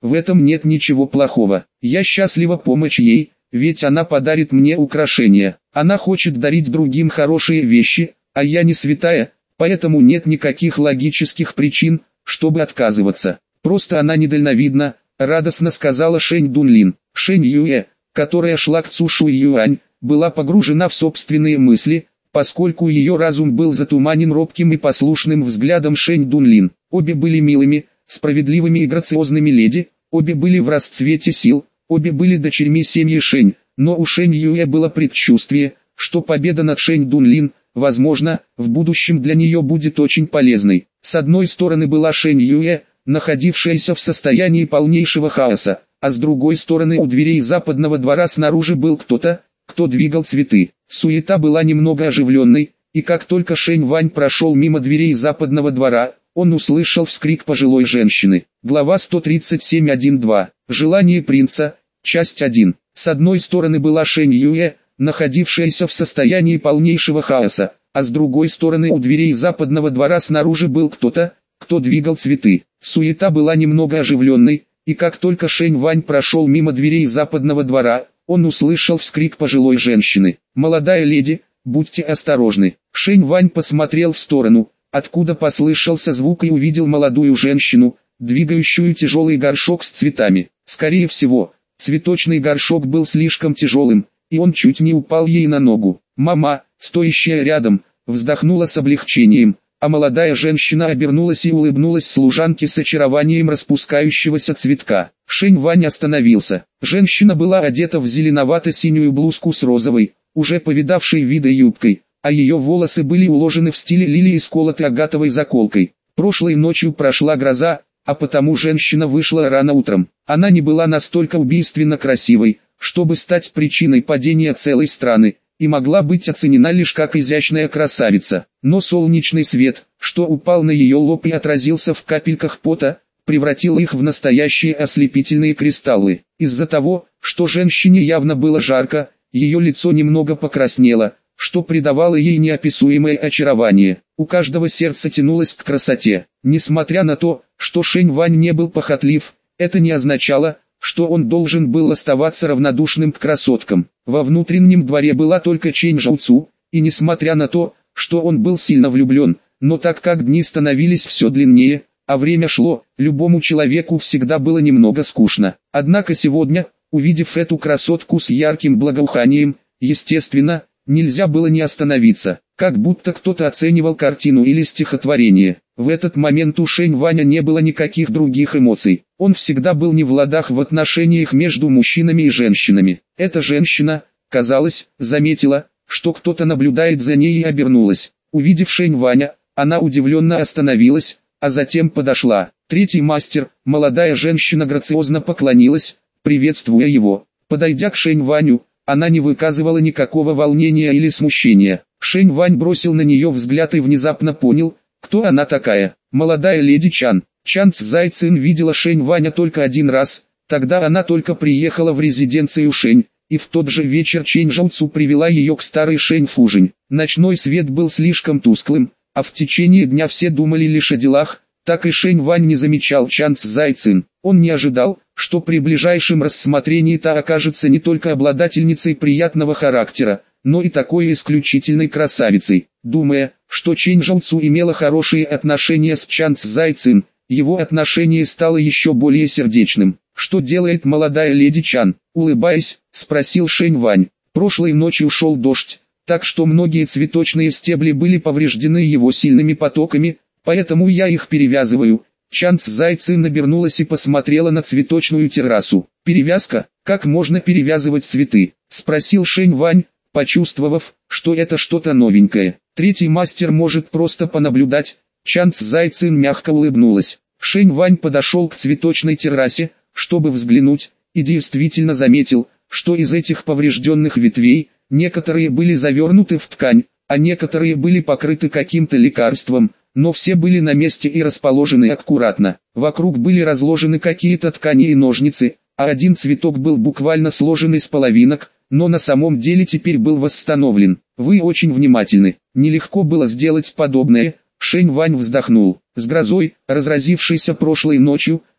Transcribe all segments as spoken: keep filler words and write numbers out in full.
в этом нет ничего плохого. Я счастлива помочь ей, ведь она подарит мне украшения. Она хочет дарить другим хорошие вещи, а я не святая, поэтому нет никаких логических причин, чтобы отказываться. Просто она недальновидна, радостно сказала Шэнь Дунлин. Шэнь Юэ, которая шла к Цу Шуй Юань, была погружена в собственные мысли, поскольку ее разум был затуманен робким и послушным взглядом Шэнь Дунлин. Обе были милыми, справедливыми и грациозными леди, обе были в расцвете сил, обе были дочерьми семьи Шэнь, но у Шэнь Юэ было предчувствие, что победа над Шэнь Дунлин, возможно, в будущем для нее будет очень полезной. С одной стороны была Шэнь Юэ, находившаяся в состоянии полнейшего хаоса, а с другой стороны у дверей западного двора снаружи был кто-то, кто двигал цветы. Суета была немного оживленной, и как только Шэнь Вань прошел мимо дверей западного двора, он услышал вскрик пожилой женщины. Глава сто тридцать семь точка один точка два. Желание принца. Часть один. С одной стороны была Шэнь Юэ, находившаяся в состоянии полнейшего хаоса, а с другой стороны у дверей западного двора снаружи был кто-то, кто двигал цветы. Суета была немного оживленной, и как только Шэнь Вань прошел мимо дверей западного двора, он услышал вскрик пожилой женщины. «Молодая леди, будьте осторожны». Шэнь Вань посмотрел в сторону, откуда послышался звук, и увидел молодую женщину, двигающую тяжелый горшок с цветами. Скорее всего, цветочный горшок был слишком тяжелым, и он чуть не упал ей на ногу. Мама, стоящая рядом, вздохнула с облегчением, а молодая женщина обернулась и улыбнулась служанке с очарованием распускающегося цветка. Шэнь Вань остановился. Женщина была одета в зеленовато-синюю блузку с розовой, уже повидавшей виды юбкой, а ее волосы были уложены в стиле лилии с колотой агатовой заколкой. Прошлой ночью прошла гроза, а потому женщина вышла рано утром. Она не была настолько убийственно красивой, чтобы стать причиной падения целой страны, и могла быть оценена лишь как изящная красавица. Но солнечный свет, что упал на ее лоб и отразился в капельках пота, превратил их в настоящие ослепительные кристаллы. Из-за того, что женщине явно было жарко, ее лицо немного покраснело, что придавало ей неописуемое очарование. У каждого сердце тянулось к красоте. Несмотря на то, что Шэнь Вань не был похотлив, это не означало, что он должен был оставаться равнодушным к красоткам. Во внутреннем дворе была только Чэнь Жоуцу, и несмотря на то, что он был сильно влюблен, но так как дни становились все длиннее, а время шло, любому человеку всегда было немного скучно. Однако сегодня, увидев эту красотку с ярким благоуханием, естественно, нельзя было не остановиться, как будто кто-то оценивал картину или стихотворение. В этот момент у Шэнь Ваня не было никаких других эмоций. Он всегда был не в ладах в отношениях между мужчинами и женщинами. Эта женщина, казалось, заметила, что кто-то наблюдает за ней, и обернулась. Увидев Шэнь Ваня, она удивленно остановилась, а затем подошла. Третий мастер, молодая женщина, грациозно поклонилась, приветствуя его. Подойдя к Шэнь Ваню, она не выказывала никакого волнения или смущения. Шэнь Вань бросил на нее взгляд и внезапно понял, кто она такая. Молодая леди Чан. Чан Цзайцин видела Шэнь Ваня только один раз, тогда она только приехала в резиденцию Шэнь, и в тот же вечер Чэнь Жоуцу привела ее к старой Шэнь Фужень. Ночной свет был слишком тусклым, а в течение дня все думали лишь о делах, так и Шэнь Вань не замечал Чан Цзайцин. Он не ожидал, что при ближайшем рассмотрении та окажется не только обладательницей приятного характера, но и такой исключительной красавицей. Думая, что Чэнь Жоуцу имела хорошие отношения с Чан Цзайцин, его отношение стало еще более сердечным. «Что делает молодая леди Чан?» — улыбаясь, спросил Шэнь Вань. Прошлой ночью шел дождь, так что многие цветочные стебли были повреждены его сильными потоками, поэтому я их перевязываю. Чан Цзайцин обернулась и посмотрела на цветочную террасу. «Перевязка? Как можно перевязывать цветы?» — спросил Шэнь Вань, почувствовав, что это что-то новенькое. «Третий мастер может просто понаблюдать». Чан Цзайцин мягко улыбнулась. Шэнь Вань подошел к цветочной террасе, чтобы взглянуть, и действительно заметил, что из этих поврежденных ветвей, некоторые были завернуты в ткань, а некоторые были покрыты каким-то лекарством, но все были на месте и расположены аккуратно. Вокруг были разложены какие-то ткани и ножницы, а один цветок был буквально сложен из половинок, но на самом деле теперь был восстановлен. «Вы очень внимательны. Нелегко было сделать подобное». Шэнь Вань вздохнул. С грозой, разразившейся прошлой ночью,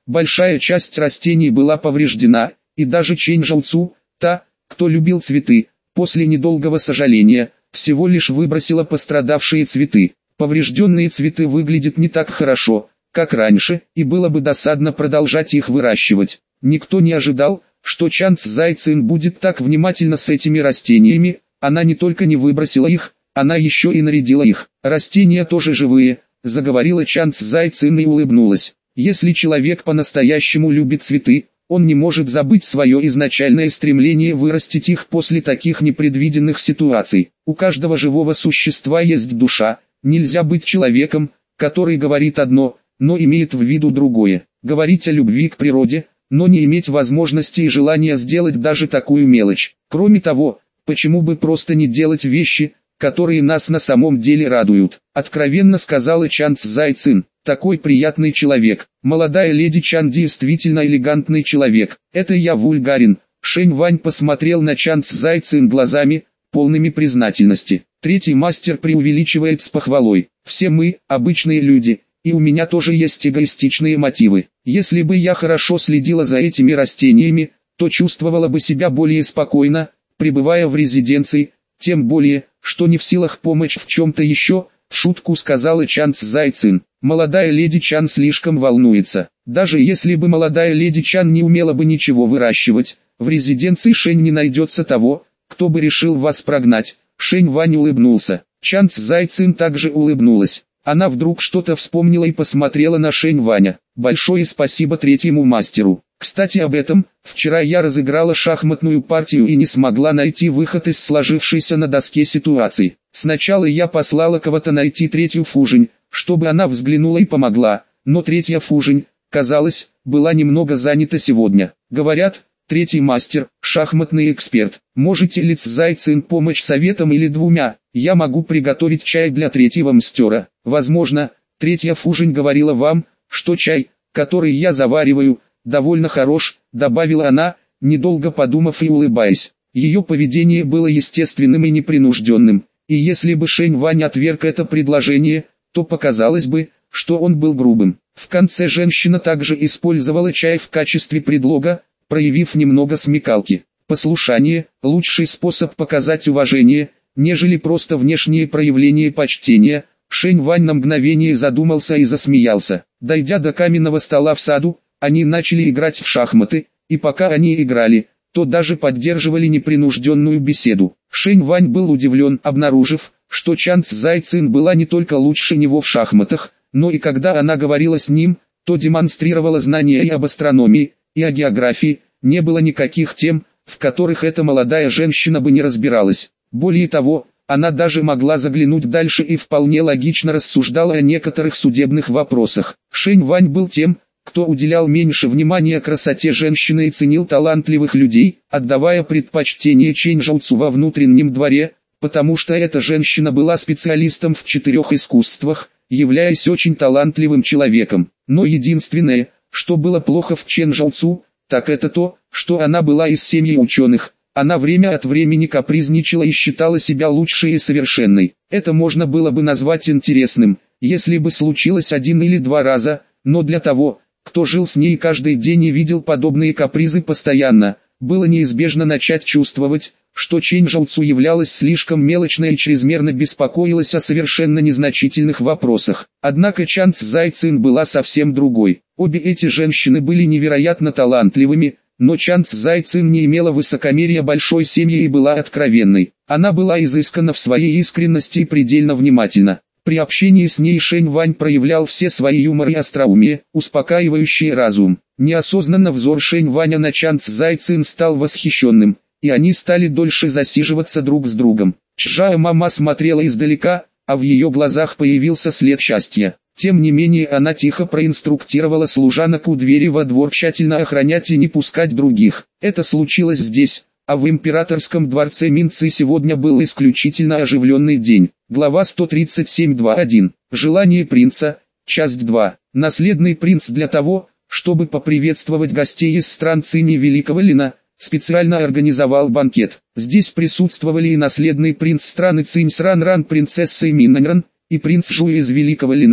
большая часть растений была повреждена, и даже Чэнь Жоуцу, та, кто любил цветы, после недолгого сожаления, всего лишь выбросила пострадавшие цветы. Поврежденные цветы выглядят не так хорошо, как раньше, и было бы досадно продолжать их выращивать. Никто не ожидал, что Чан Цзайцин будет так внимательно с этими растениями. Она не только не выбросила их, она еще и нарядила их. Растения тоже живые, заговорила Чан Цзайцин и улыбнулась. Если человек по-настоящему любит цветы, он не может забыть свое изначальное стремление вырастить их после таких непредвиденных ситуаций. У каждого живого существа есть душа, нельзя быть человеком, который говорит одно, но имеет в виду другое. Говорить о любви к природе, но не иметь возможности и желания сделать даже такую мелочь. Кроме того, почему бы просто не делать вещи, которые нас на самом деле радуют? Откровенно сказала Чан Цзайцин. Такой приятный человек. Молодая леди Чан действительно элегантный человек. Это я вульгарен. Шэнь Вань посмотрел на Чан Цзайцин глазами, полными признательности. Третий мастер преувеличивает с похвалой. Все мы, обычные люди, и у меня тоже есть эгоистичные мотивы. Если бы я хорошо следила за этими растениями, то чувствовала бы себя более спокойно, пребывая в резиденции, тем более, что не в силах помочь в чем-то еще, в шутку сказала Чан Цзайцин. Молодая леди Чан слишком волнуется. Даже если бы молодая леди Чан не умела бы ничего выращивать, в резиденции Шэнь не найдется того, кто бы решил вас прогнать. Шэнь Вань улыбнулся. Чан Цзайцин также улыбнулась. Она вдруг что-то вспомнила и посмотрела на Шэнь Ваня. Большое спасибо третьему мастеру. Кстати об этом, вчера я разыграла шахматную партию и не смогла найти выход из сложившейся на доске ситуации. Сначала я послала кого-то найти третью Фужень, чтобы она взглянула и помогла, но третья Фужень, казалось, была немного занята сегодня. Говорят, третий мастер, шахматный эксперт. Можете ли Цзайцин помочь советом или двумя? Я могу приготовить чай для третьего мастера. Возможно, третья Фужень говорила вам, что чай, который я завариваю, довольно хорош, добавила она, недолго подумав и улыбаясь. Ее поведение было естественным и непринужденным, и если бы Шэнь Вань отверг это предложение, то показалось бы, что он был грубым. В конце женщина также использовала чай в качестве предлога, проявив немного смекалки. Послушание – лучший способ показать уважение, нежели просто внешнее проявление почтения. Шэнь Вань на мгновение задумался и засмеялся. Дойдя до каменного стола в саду, они начали играть в шахматы, и пока они играли, то даже поддерживали непринужденную беседу. Шэнь Вань был удивлен, обнаружив, что Чан Цзайцин была не только лучше него в шахматах, но и когда она говорила с ним, то демонстрировала знания и об астрономии, и о географии. Не было никаких тем, в которых эта молодая женщина бы не разбиралась. Более того, она даже могла заглянуть дальше и вполне логично рассуждала о некоторых судебных вопросах. Шэнь Вань был тем, кто уделял меньше внимания красоте женщины и ценил талантливых людей, отдавая предпочтение Чэнь Жоуцу во внутреннем дворе, потому что эта женщина была специалистом в четырех искусствах, являясь очень талантливым человеком. Но единственное, что было плохо в Чэнь Жоуцу, так это то, что она была из семьи ученых. Она время от времени капризничала и считала себя лучшей и совершенной. Это можно было бы назвать интересным, если бы случилось один или два раза, но для того, кто жил с ней каждый день и видел подобные капризы постоянно, было неизбежно начать чувствовать, что Чэнь Жоуцу являлась слишком мелочной и чрезмерно беспокоилась о совершенно незначительных вопросах. Однако Чан Цзайцин была совсем другой. Обе эти женщины были невероятно талантливыми, но Чан Цзайцин не имела высокомерия большой семьи и была откровенной. Она была изысканна в своей искренности и предельно внимательна. При общении с ней Шэнь Вань проявлял все свои юмор и остроумие, успокаивающие разум. Неосознанно взор Шэнь Ваня на Чан Цзайцин стал восхищенным, и они стали дольше засиживаться друг с другом. Чжао Мама смотрела издалека, а в ее глазах появился след счастья. Тем не менее она тихо проинструктировала служанок у двери во двор тщательно охранять и не пускать других. Это случилось здесь, а в императорском дворце Минцы сегодня был исключительно оживленный день. Глава сто тридцать семь точка два точка один. Желание принца, часть два. Наследный принц для того, чтобы поприветствовать гостей из стран Цини Великого Лина, специально организовал банкет. Здесь присутствовали и наследный принц страны Цинь Сран Ран, принцесса Миннанран, и принц Жу из Великого Лина,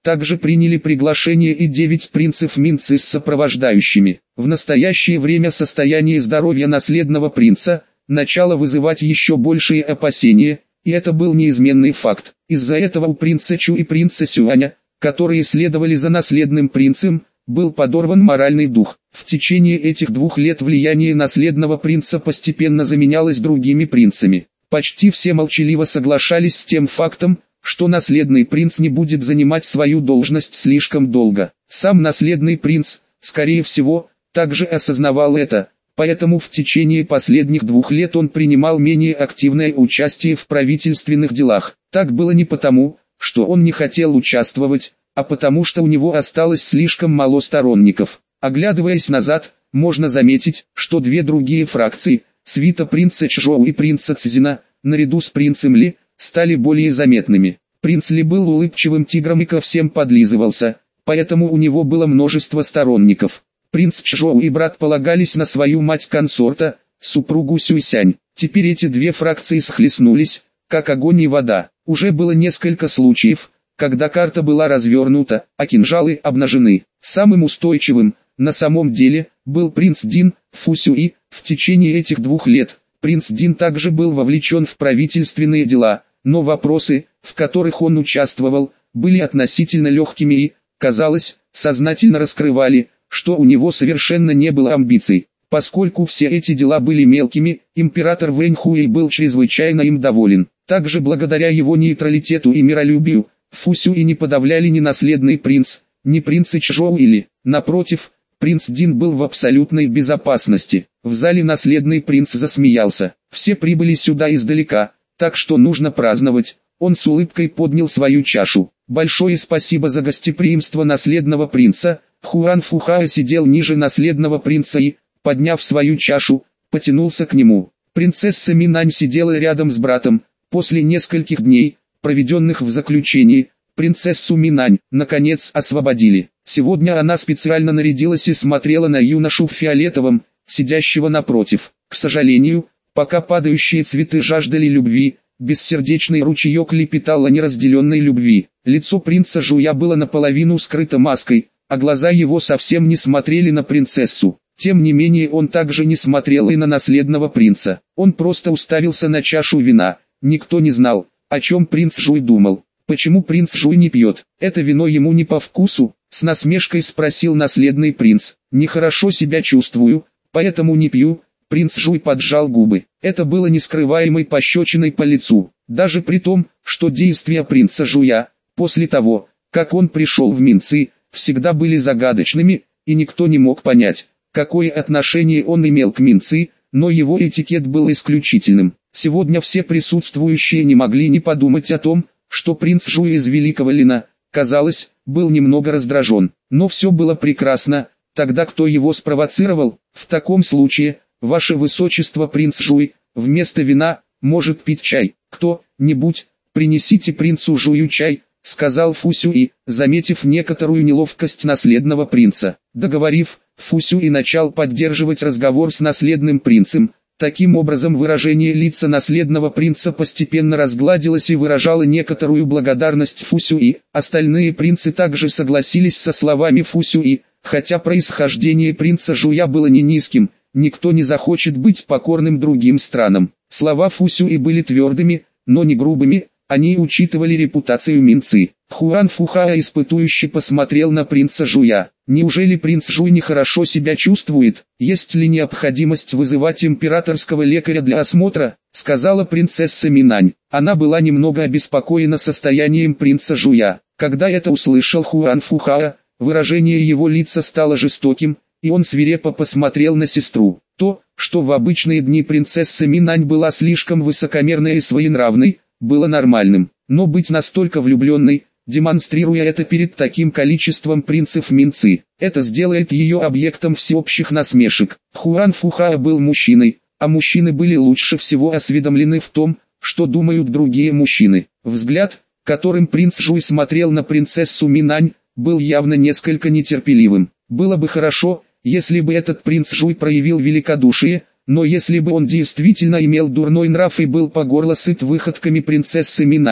Также приняли приглашение и девять принцев Минцы с сопровождающими. В настоящее время состояние здоровья наследного принца начало вызывать еще большие опасения, и это был неизменный факт. Из-за этого у принца Чу и принца Сюаня, которые следовали за наследным принцем, был подорван моральный дух. В течение этих двух лет влияние наследного принца постепенно заменялось другими принцами. Почти все молчаливо соглашались с тем фактом, что наследный принц не будет занимать свою должность слишком долго. Сам наследный принц, скорее всего, также осознавал это, поэтому в течение последних двух лет он принимал менее активное участие в правительственных делах. Так было не потому, что он не хотел участвовать, а потому что у него осталось слишком мало сторонников. Оглядываясь назад, можно заметить, что две другие фракции, свита принца Чжоу и принца Цзина, наряду с принцем Ли, стали более заметными. Принц Ли был улыбчивым тигром и ко всем подлизывался, поэтому у него было множество сторонников. Принц Чжоу и брат полагались на свою мать-консорта, супругу Сюйсянь. Теперь эти две фракции схлестнулись, как огонь и вода. Уже было несколько случаев, когда карта была развернута, а кинжалы обнажены. Самым устойчивым, на самом деле, был принц Дин, Фу Сюи. В течение этих двух лет, принц Дин также был вовлечен в правительственные дела, но вопросы, в которых он участвовал, были относительно легкими и, казалось, сознательно раскрывали, что у него совершенно не было амбиций. Поскольку все эти дела были мелкими, император Вэнь Хуэй был чрезвычайно им доволен. Также благодаря его нейтралитету и миролюбию, Фу Сюи не подавляли ни наследный принц, ни принцы Чжоу или, напротив, принц Дин был в абсолютной безопасности. В зале наследный принц засмеялся. Все прибыли сюда издалека, так что нужно праздновать. Он с улыбкой поднял свою чашу. Большое спасибо за гостеприимство наследного принца. Хуан Фухао сидел ниже наследного принца и, подняв свою чашу, потянулся к нему. Принцесса Минань сидела рядом с братом. После нескольких дней, проведенных в заключении, принцессу Минань, наконец, освободили. Сегодня она специально нарядилась и смотрела на юношу в фиолетовом, сидящего напротив. К сожалению, пока падающие цветы жаждали любви, бессердечный ручеек лепетал о неразделенной любви. Лицо принца Жуя было наполовину скрыто маской, а глаза его совсем не смотрели на принцессу. Тем не менее он также не смотрел и на наследного принца. Он просто уставился на чашу вина. Никто не знал, о чем принц Жуй думал. Почему принц Жуй не пьет? Это вино ему не по вкусу? С насмешкой спросил наследный принц. Нехорошо себя чувствую, поэтому не пью. Принц Жуй поджал губы. Это было нескрываемой пощечиной по лицу. Даже при том, что действия принца Жуя, после того, как он пришел в Минцы, всегда были загадочными, и никто не мог понять, какое отношение он имел к Минцы, но его этикет был исключительным. Сегодня все присутствующие не могли не подумать о том, что принц Жуй из Великого Лина, казалось, был немного раздражен. Но все было прекрасно. Тогда кто его спровоцировал? В таком случае, ваше высочество принц Жуй, вместо вина, может пить чай. Кто-нибудь, принесите принцу Жую чай, сказал Фу Сюи, заметив некоторую неловкость наследного принца. Договорив, Фу Сюи начал поддерживать разговор с наследным принцем. Таким образом выражение лица наследного принца постепенно разгладилось и выражало некоторую благодарность Фу Сюи. Остальные принцы также согласились со словами Фу Сюи, хотя происхождение принца Жуя было не низким, никто не захочет быть покорным другим странам. Слова Фу Сюи были твердыми, но не грубыми, они учитывали репутацию Минцы. Хуан Фухао испытующе посмотрел на принца Жуя. Неужели принц Жуй нехорошо себя чувствует? Есть ли необходимость вызывать императорского лекаря для осмотра? Сказала принцесса Минань. Она была немного обеспокоена состоянием принца Жуя. Когда это услышал Хуан Фухао, выражение его лица стало жестоким, и он свирепо посмотрел на сестру. То, что в обычные дни принцесса Минань была слишком высокомерной и своенравной, было нормальным. Но быть настолько влюбленной, демонстрируя это перед таким количеством принцев Минцы, это сделает ее объектом всеобщих насмешек. Хуан Фухао был мужчиной, а мужчины были лучше всего осведомлены в том, что думают другие мужчины. Взгляд, которым принц Жуй смотрел на принцессу Минань, был явно несколько нетерпеливым. Было бы хорошо, если бы этот принц Жуй проявил великодушие, но если бы он действительно имел дурной нрав и был по горло сыт выходками принцессы Минань,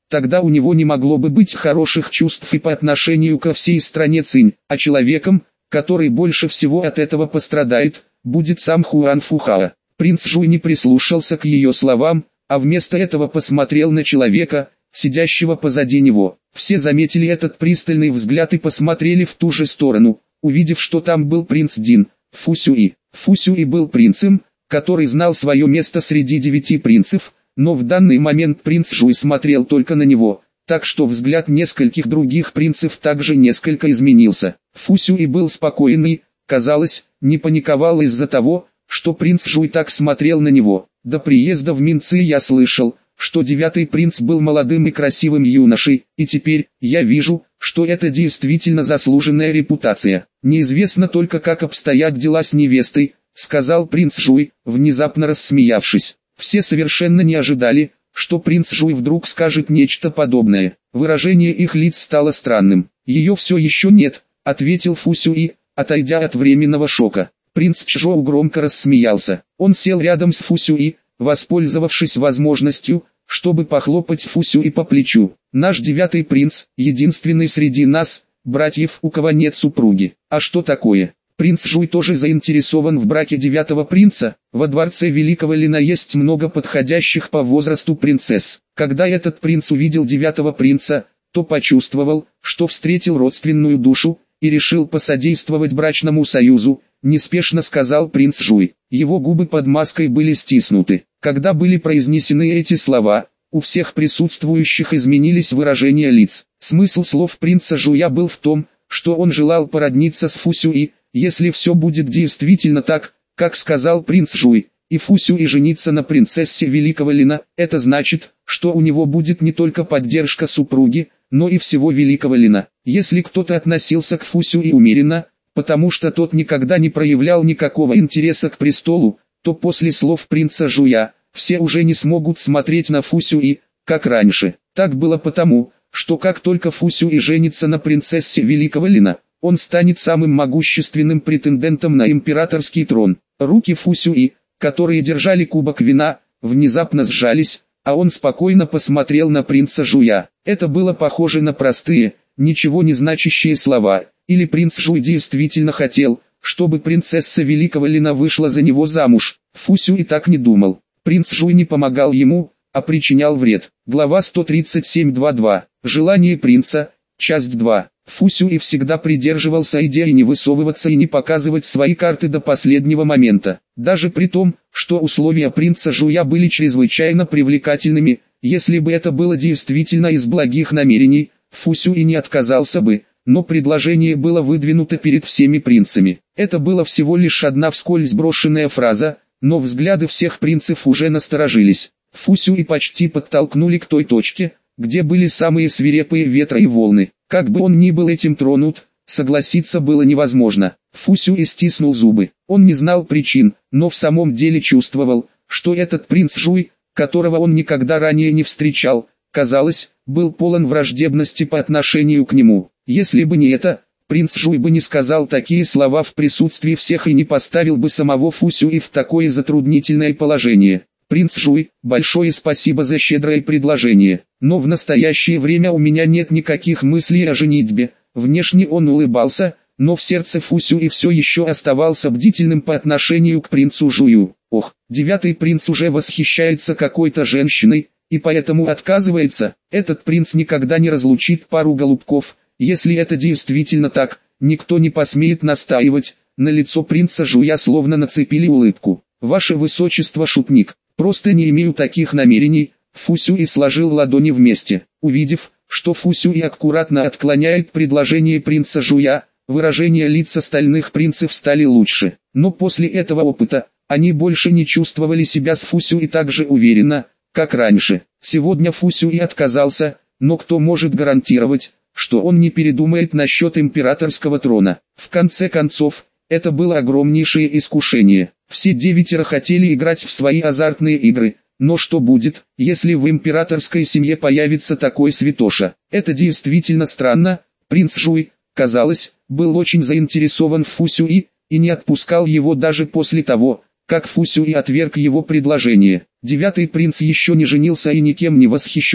тогда у него не могло бы быть хороших чувств и по отношению ко всей стране Цинь, а человеком, который больше всего от этого пострадает, будет сам Хуан Фухао. Принц Жуй не прислушался к ее словам, а вместо этого посмотрел на человека, сидящего позади него. Все заметили этот пристальный взгляд и посмотрели в ту же сторону, увидев, что там был принц Дин, Фусюи. Фусюи был принцем, который знал свое место среди девяти принцев, но в данный момент принц Жуй смотрел только на него, так что взгляд нескольких других принцев также несколько изменился. Фусюи был спокойный, казалось, не паниковал из-за того, что принц Жуй так смотрел на него. До приезда в Минцы я слышал, что девятый принц был молодым и красивым юношей, и теперь, я вижу, что это действительно заслуженная репутация. Неизвестно только, как обстоят дела с невестой, сказал принц Жуй, внезапно рассмеявшись. Все совершенно не ожидали, что принц Жуй вдруг скажет нечто подобное. Выражение их лиц стало странным. Ее все еще нет, ответил Фусюи, отойдя от временного шока. Принц Чжоу громко рассмеялся. Он сел рядом с Фусюи, воспользовавшись возможностью, чтобы похлопать Фусюи по плечу. Наш девятый принц, единственный среди нас, братьев, у кого нет супруги. А что такое? Принц Жуй тоже заинтересован в браке девятого принца. Во дворце Великого Лина есть много подходящих по возрасту принцесс. Когда этот принц увидел девятого принца, то почувствовал, что встретил родственную душу, и решил посодействовать брачному союзу, неспешно сказал принц Жуй. Его губы под маской были стиснуты. Когда были произнесены эти слова, у всех присутствующих изменились выражения лиц. Смысл слов принца Жуя был в том, что он желал породниться с Фусюи, если все будет действительно так, как сказал принц Жуй, и Фусюи жениться на принцессе Великого Лина, это значит, что у него будет не только поддержка супруги, но и всего Великого Лина. Если кто-то относился к Фусюи умеренно, потому что тот никогда не проявлял никакого интереса к престолу, то после слов принца Жуя, все уже не смогут смотреть на Фусюи, как раньше. Так было потому, что как только Фусюи женится на принцессе Великого Лина, он станет самым могущественным претендентом на императорский трон. Руки Фусюи, которые держали кубок вина, внезапно сжались, а он спокойно посмотрел на принца Жуя. Это было похоже на простые, ничего не значащие слова, или принц Жуй действительно хотел, чтобы принцесса Великого Лина вышла за него замуж. Фусюи так не думал. Принц Жуй не помогал ему, а причинял вред. Глава сто тридцать семь два два. Желание принца, часть два. Фусюи всегда придерживался идеи не высовываться и не показывать свои карты до последнего момента. Даже при том, что условия принца Жуя были чрезвычайно привлекательными, если бы это было действительно из благих намерений, Фусюи не отказался бы, но предложение было выдвинуто перед всеми принцами. Это была всего лишь одна вскользь брошенная фраза, но взгляды всех принцев уже насторожились. Фусюи почти подтолкнули к той точке, где были самые свирепые ветры и волны. Как бы он ни был этим тронут, согласиться было невозможно. Фусюи стиснул зубы. Он не знал причин, но в самом деле чувствовал, что этот принц Жуй, которого он никогда ранее не встречал, казалось, был полон враждебности по отношению к нему. Если бы не это, принц Жуй бы не сказал такие слова в присутствии всех и не поставил бы самого Фусюи в такое затруднительное положение. Принц Жуй, большое спасибо за щедрое предложение, но в настоящее время у меня нет никаких мыслей о женитьбе. Внешне он улыбался, но в сердце Фусюи все еще оставался бдительным по отношению к принцу Жую. Ох, девятый принц уже восхищается какой-то женщиной, и поэтому отказывается. Этот принц никогда не разлучит пару голубков. Если это действительно так, никто не посмеет настаивать. На лицо принца Жуя словно нацепили улыбку. Ваше высочество, шутник. Просто не имею таких намерений. Фусюи сложил ладони вместе. Увидев, что Фусюи аккуратно отклоняет предложение принца Жуя, выражения лиц остальных принцев стали лучше. Но после этого опыта, они больше не чувствовали себя с Фусюи так же уверенно, как раньше. Сегодня Фусюи отказался, но кто может гарантировать, что он не передумает насчет императорского трона? В конце концов, это было огромнейшее искушение. Все девятеро хотели играть в свои азартные игры, но что будет, если в императорской семье появится такой святоша? Это действительно странно. Принц Жуй, казалось, был очень заинтересован в Фусюи, и не отпускал его даже после того, как Фусюи отверг его предложение. Девятый принц еще не женился и никем не восхищен,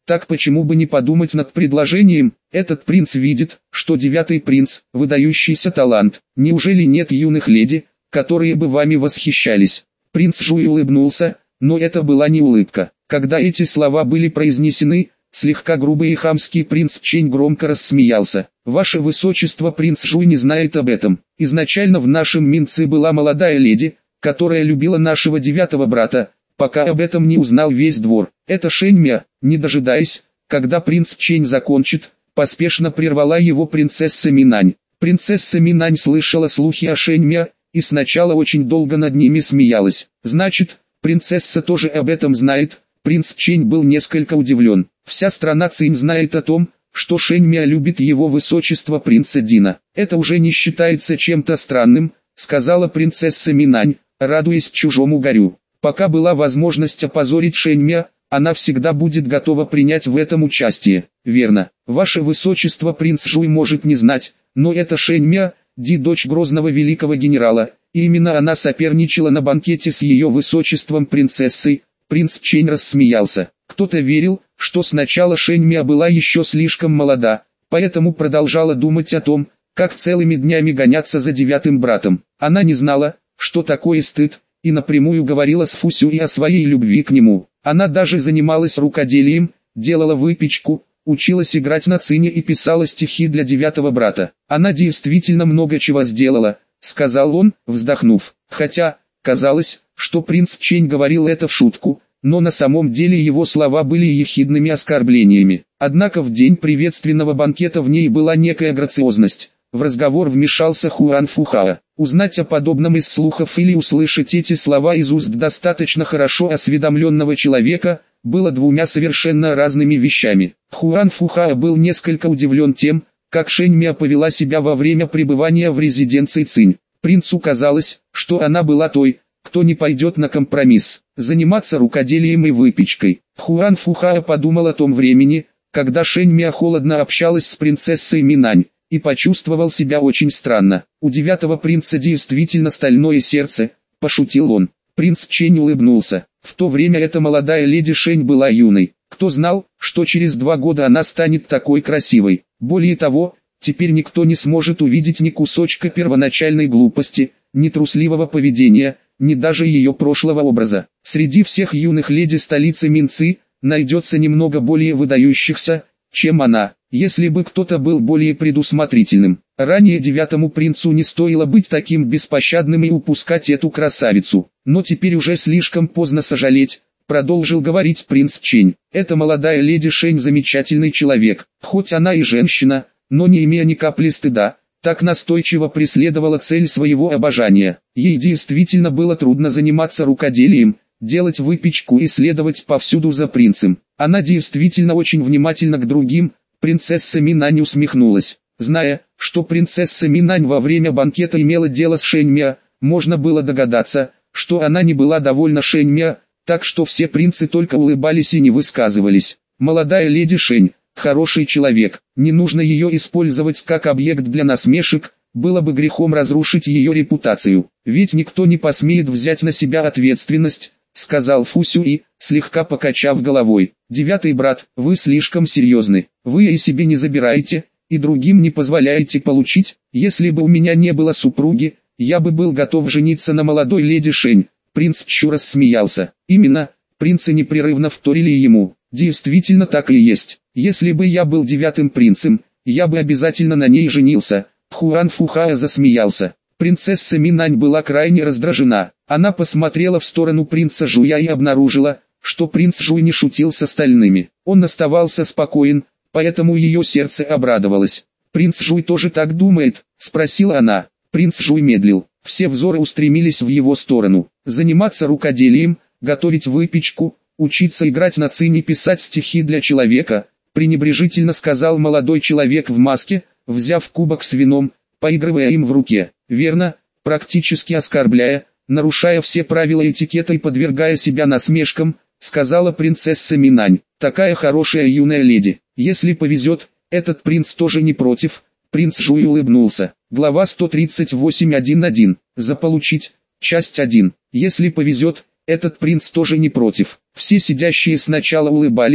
Так почему бы не подумать над предложением? Этот принц видит, что девятый принц – выдающийся талант. Неужели нет юных леди, которые бы вами восхищались? Принц Жуй улыбнулся, но это была не улыбка. Когда эти слова были произнесены, слегка грубый и хамский принц Чень громко рассмеялся. «Ваше высочество, принц Жуй не знает об этом. Изначально в нашем Минце была молодая леди, которая любила нашего девятого брата, пока об этом не узнал весь двор. Это Шэньмя». Не дожидаясь, когда принц Чень закончит, поспешно прервала его принцесса Минань. Принцесса Минань слышала слухи о Шэньмя, и сначала очень долго над ними смеялась. «Значит, принцесса тоже об этом знает?» Принц Чень был несколько удивлен. Вся страна Цинь знает о том, что Шэньмя любит его высочество принца Дина. «Это уже не считается чем-то странным», — сказала принцесса Минань, радуясь чужому горю. «Пока была возможность опозорить Шэньмя, она всегда будет готова принять в этом участие». «Верно. Ваше высочество, принц Жуй может не знать, но это Шэньмя, Ди, дочь грозного великого генерала, и именно она соперничала на банкете с ее высочеством принцессой». Принц Чень рассмеялся. Кто-то верил, что сначала Шэньмя была еще слишком молода, поэтому продолжала думать о том, как целыми днями гоняться за девятым братом. Она не знала, что такое стыд, и напрямую говорила с Фусюй о своей любви к нему. Она даже занималась рукоделием, делала выпечку, училась играть на цине и писала стихи для девятого брата. «Она действительно много чего сделала», — сказал он, вздохнув. Хотя, казалось, что принц Чень говорил это в шутку, но на самом деле его слова были ехидными оскорблениями. Однако в день приветственного банкета в ней была некая грациозность. В разговор вмешался Хуан Фухао. Узнать о подобном из слухов или услышать эти слова из уст достаточно хорошо осведомленного человека, было двумя совершенно разными вещами. Хуан Фухао был несколько удивлен тем, как Шэньмя повела себя во время пребывания в резиденции Цинь. Принцу казалось, что она была той, кто не пойдет на компромисс, заниматься рукоделием и выпечкой. Хуан Фухао подумал о том времени, когда Шэньмя холодно общалась с принцессой Минань, и почувствовал себя очень странно. «У девятого принца действительно стальное сердце», – пошутил он. Принц Чень улыбнулся. В то время эта молодая леди Шэнь была юной. Кто знал, что через два года она станет такой красивой. Более того, теперь никто не сможет увидеть ни кусочка первоначальной глупости, ни трусливого поведения, ни даже ее прошлого образа. Среди всех юных леди столицы Минцы найдется немного более выдающихся, чем она, если бы кто-то был более предусмотрительным. Ранее девятому принцу не стоило быть таким беспощадным и упускать эту красавицу. Но теперь уже слишком поздно сожалеть, продолжил говорить принц Чень. Эта молодая леди Шэнь замечательный человек, хоть она и женщина, но не имея ни капли стыда, так настойчиво преследовала цель своего обожания. Ей действительно было трудно заниматься рукоделием, делать выпечку и следовать повсюду за принцем. Она действительно очень внимательна к другим. Принцесса Минань усмехнулась. Зная, что принцесса Минань во время банкета имела дело с Шэньмя, можно было догадаться, что она не была довольна Шэньмя, так что все принцы только улыбались и не высказывались. Молодая леди Шэнь, хороший человек, не нужно ее использовать как объект для насмешек, было бы грехом разрушить ее репутацию. Ведь никто не посмеет взять на себя ответственность, сказал Фусюй, слегка покачав головой. Девятый брат, вы слишком серьезны, вы и себе не забираете, и другим не позволяете получить. Если бы у меня не было супруги, я бы был готов жениться на молодой леди Шэнь. Принц Чу рассмеялся. Именно, принцы непрерывно вторили ему. Действительно так и есть. Если бы я был девятым принцем, я бы обязательно на ней женился. Хуан Фухао засмеялся. Принцесса Минань была крайне раздражена. Она посмотрела в сторону принца Жуя и обнаружила, что принц Жуй не шутил с остальными. Он оставался спокоен, поэтому ее сердце обрадовалось. «Принц Жуй тоже так думает?» – спросила она. Принц Жуй медлил. Все взоры устремились в его сторону. Заниматься рукоделием, готовить выпечку, учиться играть на цине, писать стихи для человека, пренебрежительно сказал молодой человек в маске, взяв кубок с вином, поигрывая им в руке. Верно, практически оскорбляя, нарушая все правила этикета и подвергая себя насмешкам, сказала принцесса Минань. Такая хорошая юная леди. Если повезет, этот принц тоже не против. Принц Жуй улыбнулся. Глава сто тридцать восемь точка один точка один. Заполучить. Часть один. Если повезет, этот принц тоже не против. Все сидящие сначала улыбались,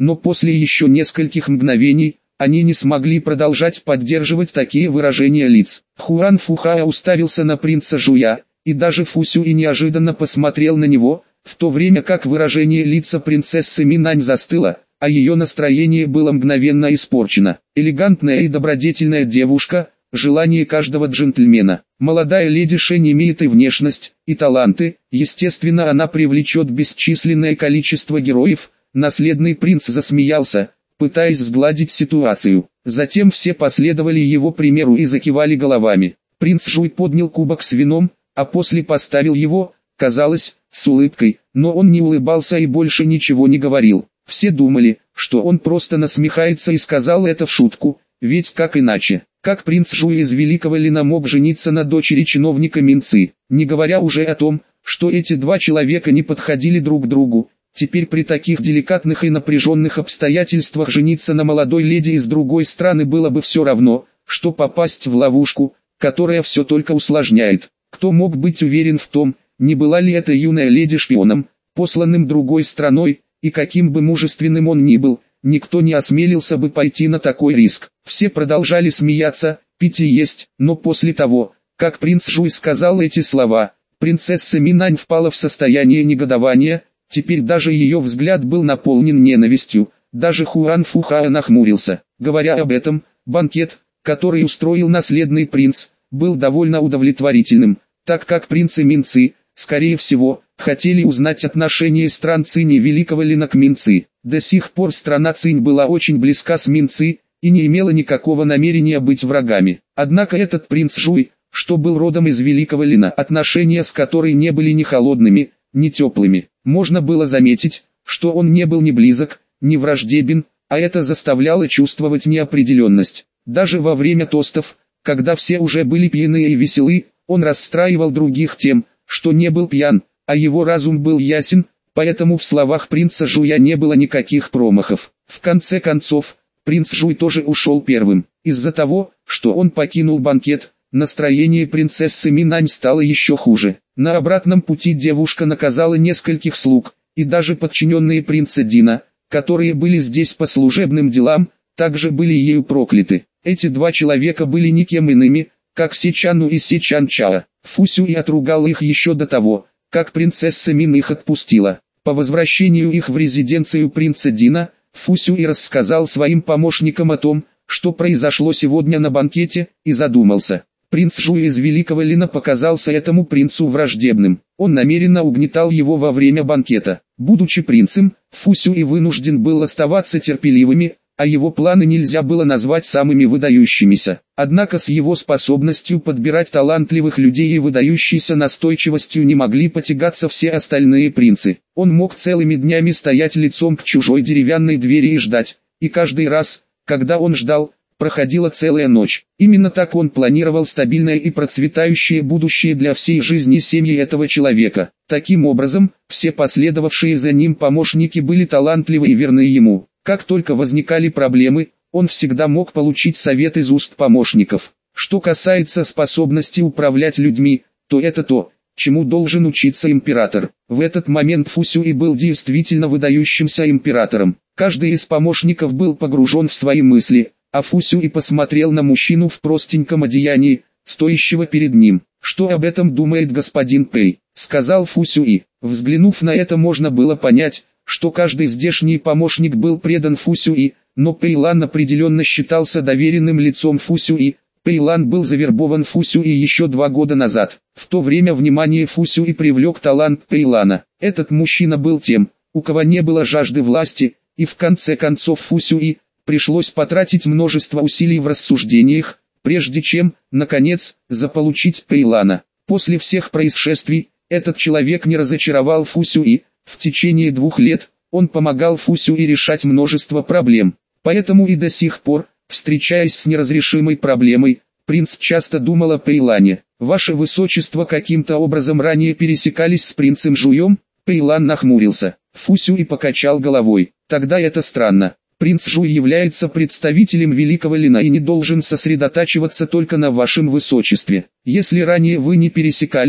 но после еще нескольких мгновений, они не смогли продолжать поддерживать такие выражения лиц. Хуан Фухао уставился на принца Жуя, и даже Фусюй неожиданно посмотрел на него, в то время как выражение лица принцессы Минань застыло, а ее настроение было мгновенно испорчено. Элегантная и добродетельная девушка, желание каждого джентльмена. Молодая леди Шэнь имеет и внешность, и таланты, естественно она привлечет бесчисленное количество героев. Наследный принц засмеялся, пытаясь сгладить ситуацию. Затем все последовали его примеру и закивали головами. Принц Жуй поднял кубок с вином, а после поставил его, казалось, с улыбкой, но он не улыбался и больше ничего не говорил. Все думали, что он просто насмехается и сказал это в шутку, ведь как иначе? Как принц Жуй из Великого Лина мог жениться на дочери чиновника Минцы, не говоря уже о том, что эти два человека не подходили друг к другу. Теперь при таких деликатных и напряженных обстоятельствах жениться на молодой леди из другой страны было бы все равно, что попасть в ловушку, которая все только усложняет. Кто мог быть уверен в том, не была ли эта юная леди шпионом, посланным другой страной, и каким бы мужественным он ни был, никто не осмелился бы пойти на такой риск. Все продолжали смеяться, пить и есть, но после того, как принц Жуй сказал эти слова, принцесса Минань впала в состояние негодования. Теперь даже ее взгляд был наполнен ненавистью, даже Хуан Фухао нахмурился. Говоря об этом, банкет, который устроил наследный принц, был довольно удовлетворительным, так как принцы Минцы, скорее всего, хотели узнать отношение стран Цинь и Великого Лина к Минцы. До сих пор страна Цинь была очень близка с Минцы, и не имела никакого намерения быть врагами. Однако этот принц Жуй, что был родом из Великого Лина, отношения с которой не были ни холодными, ни теплыми. Можно было заметить, что он не был ни близок, ни враждебен, а это заставляло чувствовать неопределенность. Даже во время тостов, когда все уже были пьяны и веселы, он расстраивал других тем, что не был пьян, а его разум был ясен, поэтому в словах принца Жуя не было никаких промахов. В конце концов, принц Жуй тоже ушел первым. Из-за того, что он покинул банкет, настроение принцессы Минань стало еще хуже. На обратном пути девушка наказала нескольких слуг, и даже подчиненные принца Дина, которые были здесь по служебным делам, также были ею прокляты. Эти два человека были никем иными, как Сичану и Сичан Чао. Фусюй отругал их еще до того, как принцесса Мин их отпустила. По возвращению их в резиденцию принца Дина, Фусюй рассказал своим помощникам о том, что произошло сегодня на банкете, и задумался. Принц Жуй из Великого Лина показался этому принцу враждебным. Он намеренно угнетал его во время банкета. Будучи принцем, Фусюй вынужден был оставаться терпеливыми, а его планы нельзя было назвать самыми выдающимися. Однако с его способностью подбирать талантливых людей и выдающейся настойчивостью не могли потягаться все остальные принцы. Он мог целыми днями стоять лицом к чужой деревянной двери и ждать, и каждый раз, когда он ждал, проходила целая ночь. Именно так он планировал стабильное и процветающее будущее для всей жизни семьи этого человека. Таким образом, все последовавшие за ним помощники были талантливы и верны ему. Как только возникали проблемы, он всегда мог получить совет из уст помощников. Что касается способности управлять людьми, то это то, чему должен учиться император. В этот момент Фусюй был действительно выдающимся императором. Каждый из помощников был погружен в свои мысли, а Фусюй посмотрел на мужчину в простеньком одеянии, стоящего перед ним. «Что об этом думает господин Пэй?» — сказал Фусюй. Взглянув на это, можно было понять, что каждый здешний помощник был предан Фусюи, но Пэйлан определенно считался доверенным лицом Фусюи. Пэйлан был завербован Фусюи еще два года назад. В то время внимание Фусюи привлек талант Пэйлана. Этот мужчина был тем, у кого не было жажды власти, и в конце концов Фусюи пришлось потратить множество усилий в рассуждениях, прежде чем, наконец, заполучить Пэйлана. После всех происшествий, этот человек не разочаровал Фусюи. В течение двух лет, он помогал Фусюи решать множество проблем. Поэтому и до сих пор, встречаясь с неразрешимой проблемой, принц часто думал о Пэйлане. «Ваше Высочество каким-то образом ранее пересекались с принцем Жуем?» Пэйлан нахмурился. Фусюи покачал головой. «Тогда это странно. Принц Жуй является представителем Великого Лина и не должен сосредотачиваться только на вашем Высочестве. Если ранее вы не пересекались,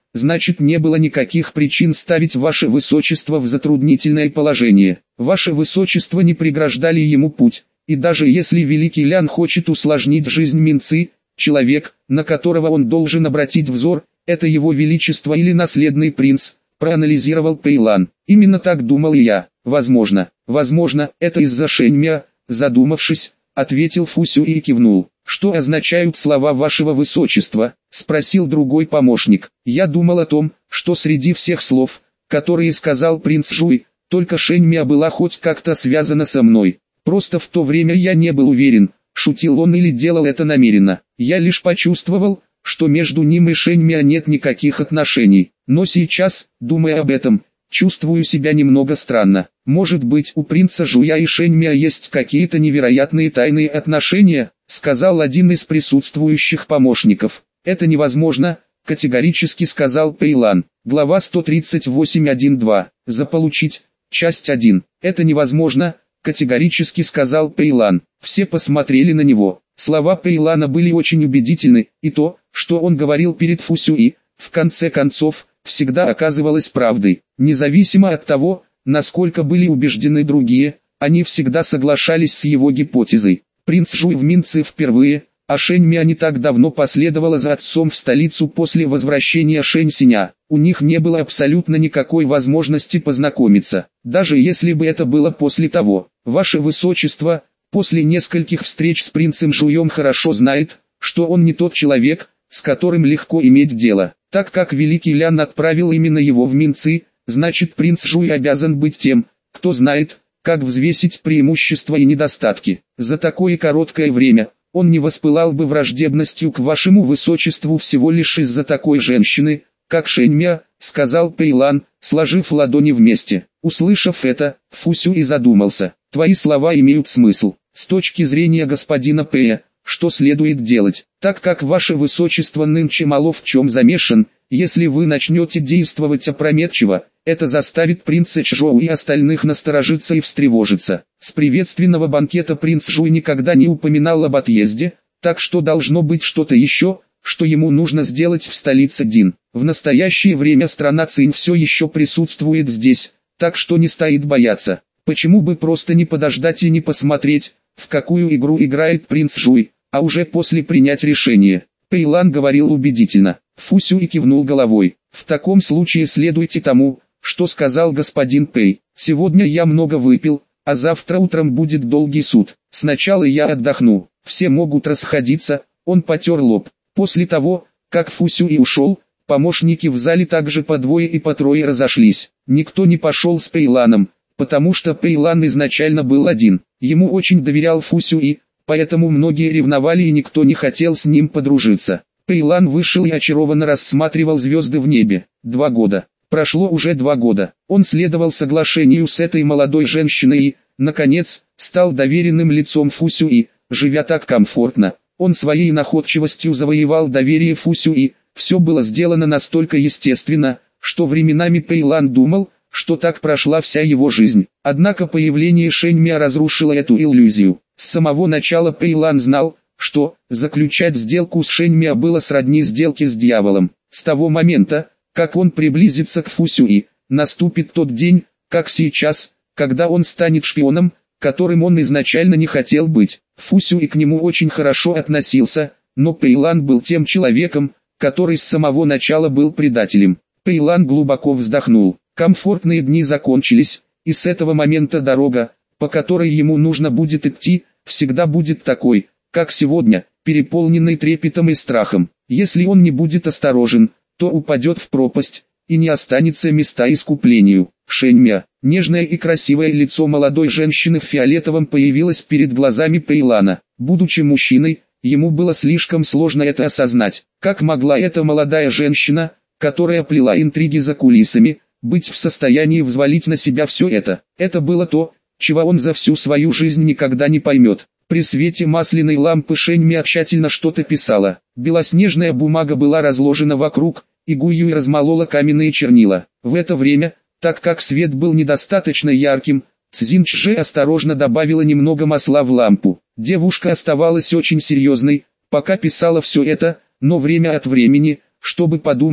значит не было никаких причин ставить ваше высочество в затруднительное положение. Ваше высочество не преграждали ему путь, и даже если великий Лян хочет усложнить жизнь Минцы, человек, на которого он должен обратить взор, это его величество или наследный принц, проанализировал Пейлан. Именно так думал и я. Возможно, возможно, это из-за Шэньмя, задумавшись, ответил Фусю и кивнул. «Что означают слова вашего высочества?» – спросил другой помощник. «Я думал о том, что среди всех слов, которые сказал принц Жуй, только Шэньмя была хоть как-то связана со мной. Просто в то время я не был уверен, шутил он или делал это намеренно. Я лишь почувствовал, что между ним и Шэньмя нет никаких отношений. Но сейчас, думая об этом, чувствую себя немного странно. Может быть, у принца Жуя и Шэньмя есть какие-то невероятные тайные отношения?» — сказал один из присутствующих помощников. «Это невозможно», — категорически сказал Пейлан. Глава сто тридцать восемь точка один точка два. Заполучить. Часть один. «Это невозможно», — категорически сказал Пейлан. Все посмотрели на него. Слова Пейлана были очень убедительны, и то, что он говорил перед Фусюи, в конце концов, всегда оказывалось правдой. Независимо от того, насколько были убеждены другие, они всегда соглашались с его гипотезой. Принц Жуй в Минце впервые, а Шэньмя не так давно последовала за отцом в столицу после возвращения Шэньсиня. У них не было абсолютно никакой возможности познакомиться, даже если бы это было после того. Ваше Высочество, после нескольких встреч с принцем Жуем хорошо знает, что он не тот человек, с которым легко иметь дело. Так как Великий Лян отправил именно его в Минцы, значит принц Жуй обязан быть тем, кто знает, как взвесить преимущества и недостатки. За такое короткое время, он не воспылал бы враждебностью к вашему высочеству всего лишь из-за такой женщины, как Шэньмя, сказал Пейлан, сложив ладони вместе. Услышав это, Фусю и задумался. Твои слова имеют смысл. С точки зрения господина Пэя, что следует делать, так как ваше высочество нынче мало в чем замешан, если вы начнете действовать опрометчиво, это заставит принца Чжоу и остальных насторожиться и встревожиться. С приветственного банкета принц Жуй никогда не упоминал об отъезде, так что должно быть что-то еще, что ему нужно сделать в столице Дин. В настоящее время страна Цинь все еще присутствует здесь, так что не стоит бояться. Почему бы просто не подождать и не посмотреть, в какую игру играет принц Жуй, а уже после принять решение. Пейлан говорил убедительно. Фусю и кивнул головой. В таком случае следуйте тому, что сказал господин Пэй. Сегодня я много выпил, а завтра утром будет долгий суд. Сначала я отдохну. Все могут расходиться. Он потер лоб. После того, как Фусю и ушел, помощники в зале также по двое и по трое разошлись. Никто не пошел с Пейланом, потому что Пейлан изначально был один. Ему очень доверял Фусю и, поэтому многие ревновали и никто не хотел с ним подружиться. Пейлан вышел и очарованно рассматривал звезды в небе. Два года. Прошло уже два года. Он следовал соглашению с этой молодой женщиной и, наконец, стал доверенным лицом Фусю и, живя так комфортно, он своей находчивостью завоевал доверие Фусю и, все было сделано настолько естественно, что временами Пейлан думал, что так прошла вся его жизнь. Однако появление Шэньмя разрушило эту иллюзию. С самого начала Пейлан знал, что заключать сделку с Шэньмя было сродни сделке с дьяволом. С того момента, как он приблизится к Фусюи, наступит тот день, как сейчас, когда он станет шпионом, которым он изначально не хотел быть. Фусюи к нему очень хорошо относился, но Пейлан был тем человеком, который с самого начала был предателем. Пейлан глубоко вздохнул. Комфортные дни закончились, и с этого момента дорога, по которой ему нужно будет идти, всегда будет такой, как сегодня, переполненный трепетом и страхом. Если он не будет осторожен, то упадет в пропасть, и не останется места искуплению. Шэньмя, нежное и красивое лицо молодой женщины в фиолетовом появилось перед глазами Пейлана. Будучи мужчиной, ему было слишком сложно это осознать. Как могла эта молодая женщина, которая плела интриги за кулисами, быть в состоянии взвалить на себя все это? Это было то, чего он за всю свою жизнь никогда не поймет. При свете масляной лампы Шэньмя тщательно что-то писала. Белоснежная бумага была разложена вокруг, и Гуюй размолола каменные чернила. В это время, так как свет был недостаточно ярким, Цзиньчжэ осторожно добавила немного масла в лампу. Девушка оставалась очень серьезной, пока писала все это, но время от времени, чтобы подумать,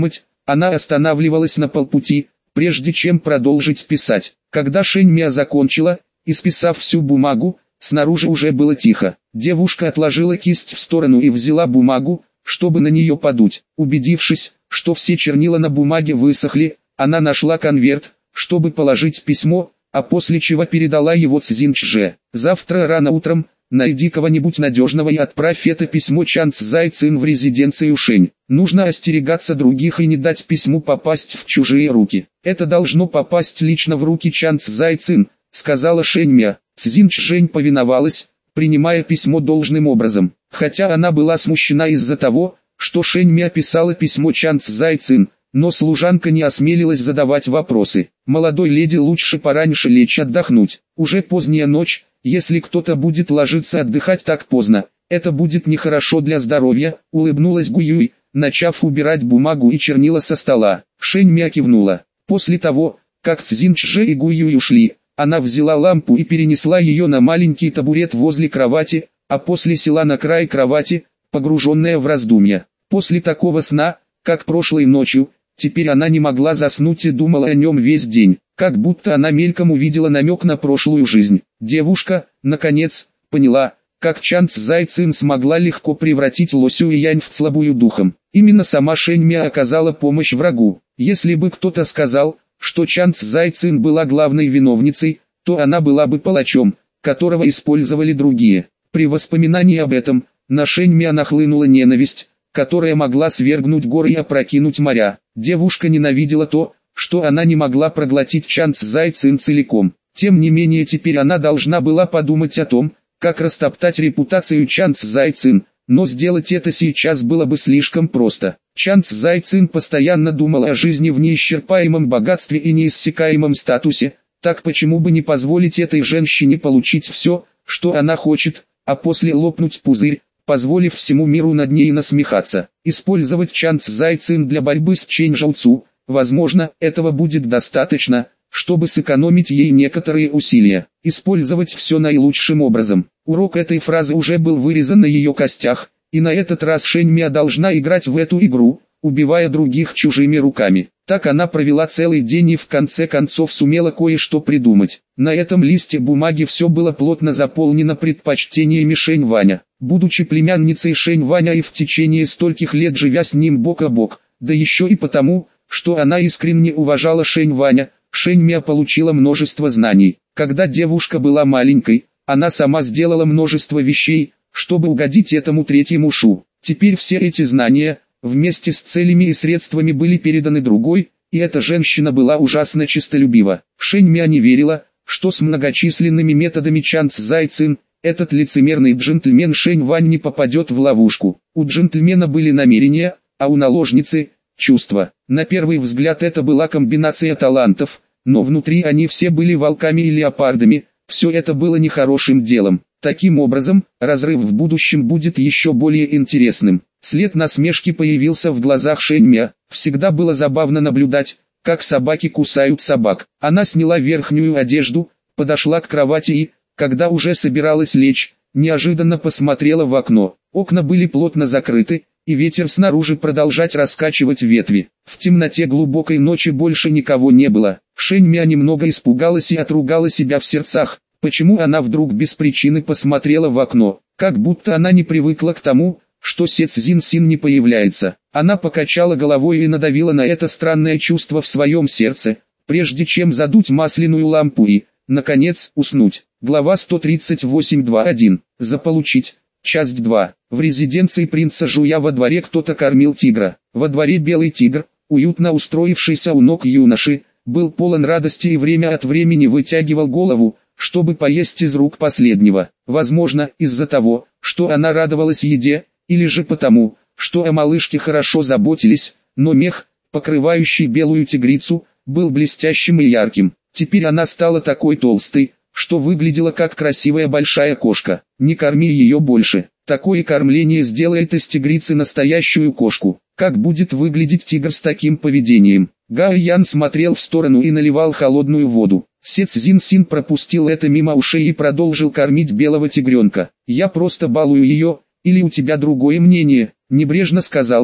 Она останавливалась на полпути, прежде чем продолжить писать. Когда Шэньмя закончила, исписав всю бумагу, снаружи уже было тихо. Девушка отложила кисть в сторону и взяла бумагу, чтобы на нее подуть. Убедившись, что все чернила на бумаге высохли, она нашла конверт, чтобы положить письмо, а после чего передала его Цзиньчже. «Завтра рано утром найди кого-нибудь надежного и отправь это письмо Чан Цзайцин в резиденцию Шэнь. Нужно остерегаться других и не дать письму попасть в чужие руки. Это должно попасть лично в руки Чан Цзайцин», — сказала Шэньмя. Цзиньчжэнь повиновалась, принимая письмо должным образом. Хотя она была смущена из-за того, что Шэньмя писала письмо Чан Цзайцин, но служанка не осмелилась задавать вопросы. Молодой леди лучше пораньше лечь отдохнуть. Уже поздняя ночь, если кто-то будет ложиться отдыхать так поздно, это будет нехорошо для здоровья, улыбнулась Гуюй, начав убирать бумагу и чернила со стола. Шэньмя кивнула. После того, как Цзиньчже и Гуюй ушли, она взяла лампу и перенесла ее на маленький табурет возле кровати, а после села на край кровати, погруженная в раздумья. После такого сна, как прошлой ночью, теперь она не могла заснуть и думала о нем весь день, как будто она мельком увидела намек на прошлую жизнь. Девушка, наконец, поняла, как Чан Цзайцин смогла легко превратить Ло Сюэянь в слабую духом. Именно сама Шэньмя оказала помощь врагу. Если бы кто-то сказал, что Чан Цзайцин была главной виновницей, то она была бы палачом, которого использовали другие. При воспоминании об этом, на Шэньмя нахлынула ненависть, которая могла свергнуть горы и опрокинуть моря. Девушка ненавидела то, что она не могла проглотить Чан Цзайцин целиком. Тем не менее теперь она должна была подумать о том, как растоптать репутацию Чан Цзайцин, но сделать это сейчас было бы слишком просто. Чан Цзайцин постоянно думала о жизни в неисчерпаемом богатстве и неиссякаемом статусе, так почему бы не позволить этой женщине получить все, что она хочет, а после лопнуть пузырь, позволив всему миру над ней насмехаться. Использовать Чан Цзайцин для борьбы с Чэнь Жоуцу, возможно, этого будет достаточно, чтобы сэкономить ей некоторые усилия. Использовать все наилучшим образом. Урок этой фразы уже был вырезан на ее костях, и на этот раз Шэньмя должна играть в эту игру, убивая других чужими руками. Так она провела целый день и в конце концов сумела кое-что придумать. На этом листе бумаги все было плотно заполнено предпочтениями Шэнь Ваня. Будучи племянницей Шэнь Ваня и в течение стольких лет живя с ним бок о бок, да еще и потому, что она искренне уважала Шэнь Ваня, Шэньмя получила множество знаний. Когда девушка была маленькой, она сама сделала множество вещей, чтобы угодить этому третьему Шу. Теперь все эти знания, вместе с целями и средствами были переданы другой, и эта женщина была ужасно честолюбива. Шэньмя не верила, что с многочисленными методами Чан Цзайцин, этот лицемерный джентльмен Шэнь Вань не попадет в ловушку. У джентльмена были намерения, а у наложницы – чувства. На первый взгляд это была комбинация талантов, но внутри они все были волками и леопардами, все это было нехорошим делом. Таким образом, разрыв в будущем будет еще более интересным. След насмешки появился в глазах Шэньмя. Всегда было забавно наблюдать, как собаки кусают собак. Она сняла верхнюю одежду, подошла к кровати и, когда уже собиралась лечь, неожиданно посмотрела в окно. Окна были плотно закрыты, и ветер снаружи продолжать раскачивать ветви. В темноте глубокой ночи больше никого не было. Шэньмя немного испугалась и отругала себя в сердцах. Почему она вдруг без причины посмотрела в окно, как будто она не привыкла к тому, что Се Цзиньсин не появляется. Она покачала головой и надавила на это странное чувство в своем сердце, прежде чем задуть масляную лампу и, наконец, уснуть. Глава сто тридцать восемь два один. Заполучить. Часть два. В резиденции принца Жуя во дворе кто-то кормил тигра. Во дворе белый тигр, уютно устроившийся у ног юноши, был полон радости и время от времени вытягивал голову, чтобы поесть из рук последнего. Возможно, из-за того, что она радовалась еде, или же потому, что о малышке хорошо заботились, но мех, покрывающий белую тигрицу, был блестящим и ярким. Теперь она стала такой толстой, что выглядела как красивая большая кошка. Не корми ее больше. Такое кормление сделает из тигрицы настоящую кошку. Как будет выглядеть тигр с таким поведением? Гао Ян смотрел в сторону и наливал холодную воду. Се Цзиньсин пропустил это мимо ушей и продолжил кормить белого тигренка. «Я просто балую ее, или у тебя другое мнение?» – небрежно сказал он.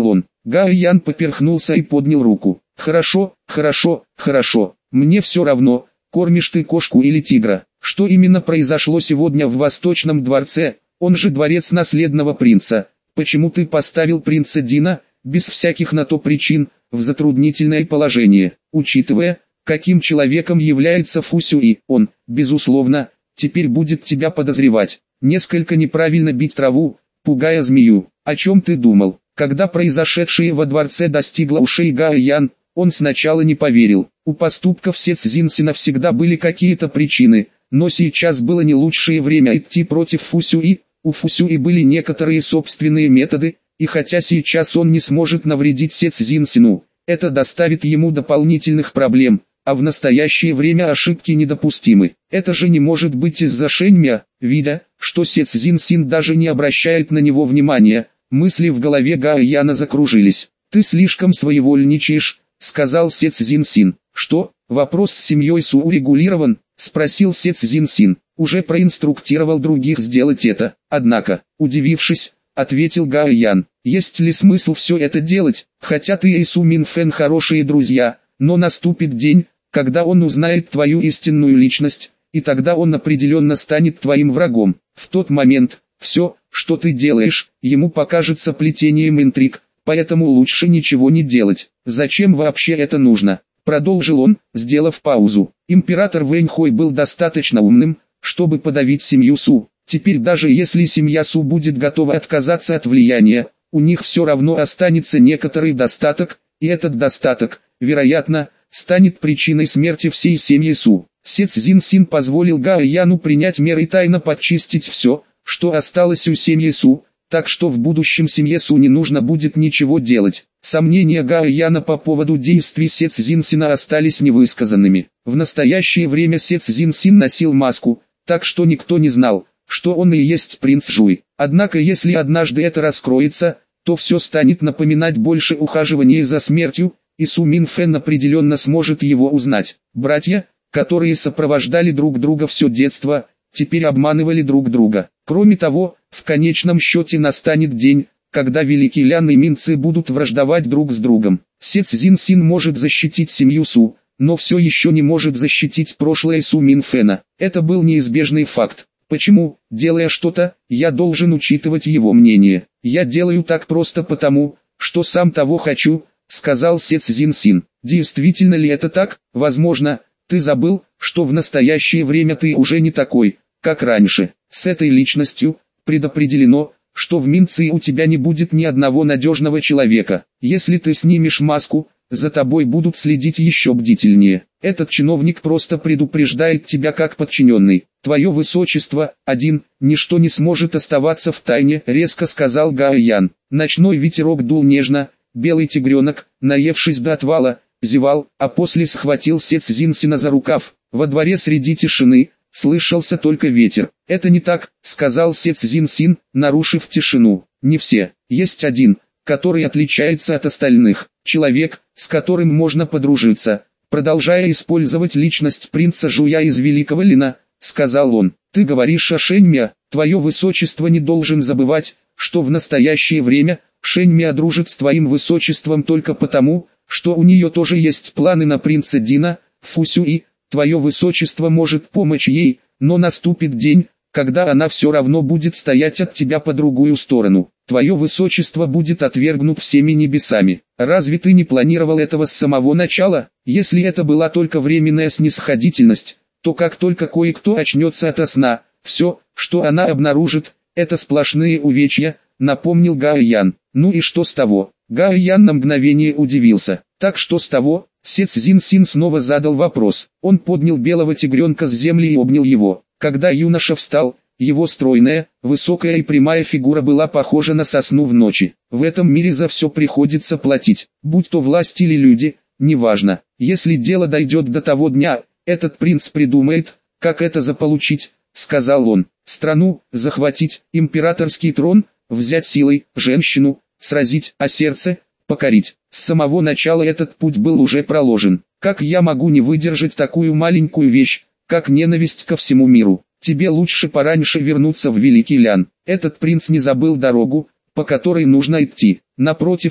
Гао Ян поперхнулся и поднял руку. «Хорошо, хорошо, хорошо, мне все равно, кормишь ты кошку или тигра. Что именно произошло сегодня в Восточном дворце, он же дворец наследного принца? Почему ты поставил принца Дина, без всяких на то причин, в затруднительное положение, учитывая, каким человеком является Фу Сюй? Он, безусловно, теперь будет тебя подозревать. Несколько неправильно бить траву, пугая змею. О чем ты думал?» Когда произошедшее во дворце достигло ушей Гао Ян, он сначала не поверил. У поступков Се Цзиньсина всегда были какие-то причины, но сейчас было не лучшее время идти против Фу Сюй. У Фу Сюй были некоторые собственные методы, и хотя сейчас он не сможет навредить Се Цзиньсину, это доставит ему дополнительных проблем, а в настоящее время ошибки недопустимы. Это же не может быть из-за Шэньмя. Видя, что Се Цзиньсин даже не обращает на него внимания, мысли в голове Гао Яна закружились. «Ты слишком своевольничаешь», — сказал Се Цзиньсин. «Что, вопрос с семьей Су урегулирован?» — спросил Се Цзиньсин. «Уже проинструктировал других сделать это, однако, удивившись, ответил Гао Ян. Есть ли смысл все это делать, хотя ты и Су Минфэн хорошие друзья, но наступит день, когда он узнает твою истинную личность, и тогда он определенно станет твоим врагом. В тот момент, все, что ты делаешь, ему покажется плетением интриг, поэтому лучше ничего не делать. Зачем вообще это нужно?» Продолжил он, сделав паузу. Император Вэньхой был достаточно умным, чтобы подавить семью Су. Теперь даже если семья Су будет готова отказаться от влияния, у них все равно останется некоторый достаток, и этот достаток, вероятно, станет причиной смерти всей семьи Су. Се Цзиньсин позволил Гао Яну принять меры и тайно подчистить все, что осталось у семьи Су, так что в будущем семье Су не нужно будет ничего делать. Сомнения Гао Яна по поводу действий Се Цзиньсина остались невысказанными. В настоящее время Се Цзиньсин носил маску, так что никто не знал, что он и есть принц Жуй. Однако если однажды это раскроется, то все станет напоминать больше ухаживания за смертью, и Су Минфэн определенно сможет его узнать. Братья, которые сопровождали друг друга все детство, теперь обманывали друг друга. Кроме того, в конечном счете настанет день, когда Великий Лян и Минцы будут враждовать друг с другом. Се Цзиньсин может защитить семью Су, но все еще не может защитить прошлое Су Минфэна. Это был неизбежный факт. Почему, делая что-то, я должен учитывать его мнение? Я делаю так просто потому, что сам того хочу, сказал Се Цзиньсин. Действительно ли это так? Возможно, ты забыл, что в настоящее время ты уже не такой, как раньше. С этой личностью предопределено, что в Минции у тебя не будет ни одного надежного человека. Если ты снимешь маску, за тобой будут следить еще бдительнее. Этот чиновник просто предупреждает тебя как подчиненный. Твое высочество, один, ничто не сможет оставаться в тайне, резко сказал Гао Ян. Ночной ветерок дул нежно, белый тигренок, наевшись до отвала, зевал, а после схватил Се Цзиньсина за рукав. Во дворе среди тишины слышался только ветер. «Это не так», — сказал Се Цзиньсин, нарушив тишину. «Не все. Есть один, который отличается от остальных. Человек, с которым можно подружиться». Продолжая использовать личность принца Жуя из Великого Лина, сказал он. «Ты говоришь о Шэньмя, твое высочество не должен забывать, что в настоящее время Шэньмя дружит с твоим высочеством только потому, что у нее тоже есть планы на принца Дина, Фу Сюй. Твое высочество может помочь ей, но наступит день, когда она все равно будет стоять от тебя по другую сторону. Твое высочество будет отвергнут всеми небесами. Разве ты не планировал этого с самого начала? Если это была только временная снисходительность, то как только кое-кто очнется ото сна, все, что она обнаружит, это сплошные увечья», — напомнил Гао Ян. «Ну и что с того?» Гао Ян на мгновение удивился. «Так что с того?» Се Цзиньсин снова задал вопрос. Он поднял белого тигренка с земли и обнял его. Когда юноша встал, его стройная, высокая и прямая фигура была похожа на сосну в ночи. В этом мире за все приходится платить, будь то власть или люди, неважно. Если дело дойдет до того дня, этот принц придумает, как это заполучить, сказал он. Страну, захватить, императорский трон, взять силой, женщину, сразить, а сердце, покорить. С самого начала этот путь был уже проложен. Как я могу не выдержать такую маленькую вещь, как ненависть ко всему миру? Тебе лучше пораньше вернуться в Великий Лян. Этот принц не забыл дорогу, по которой нужно идти. Напротив,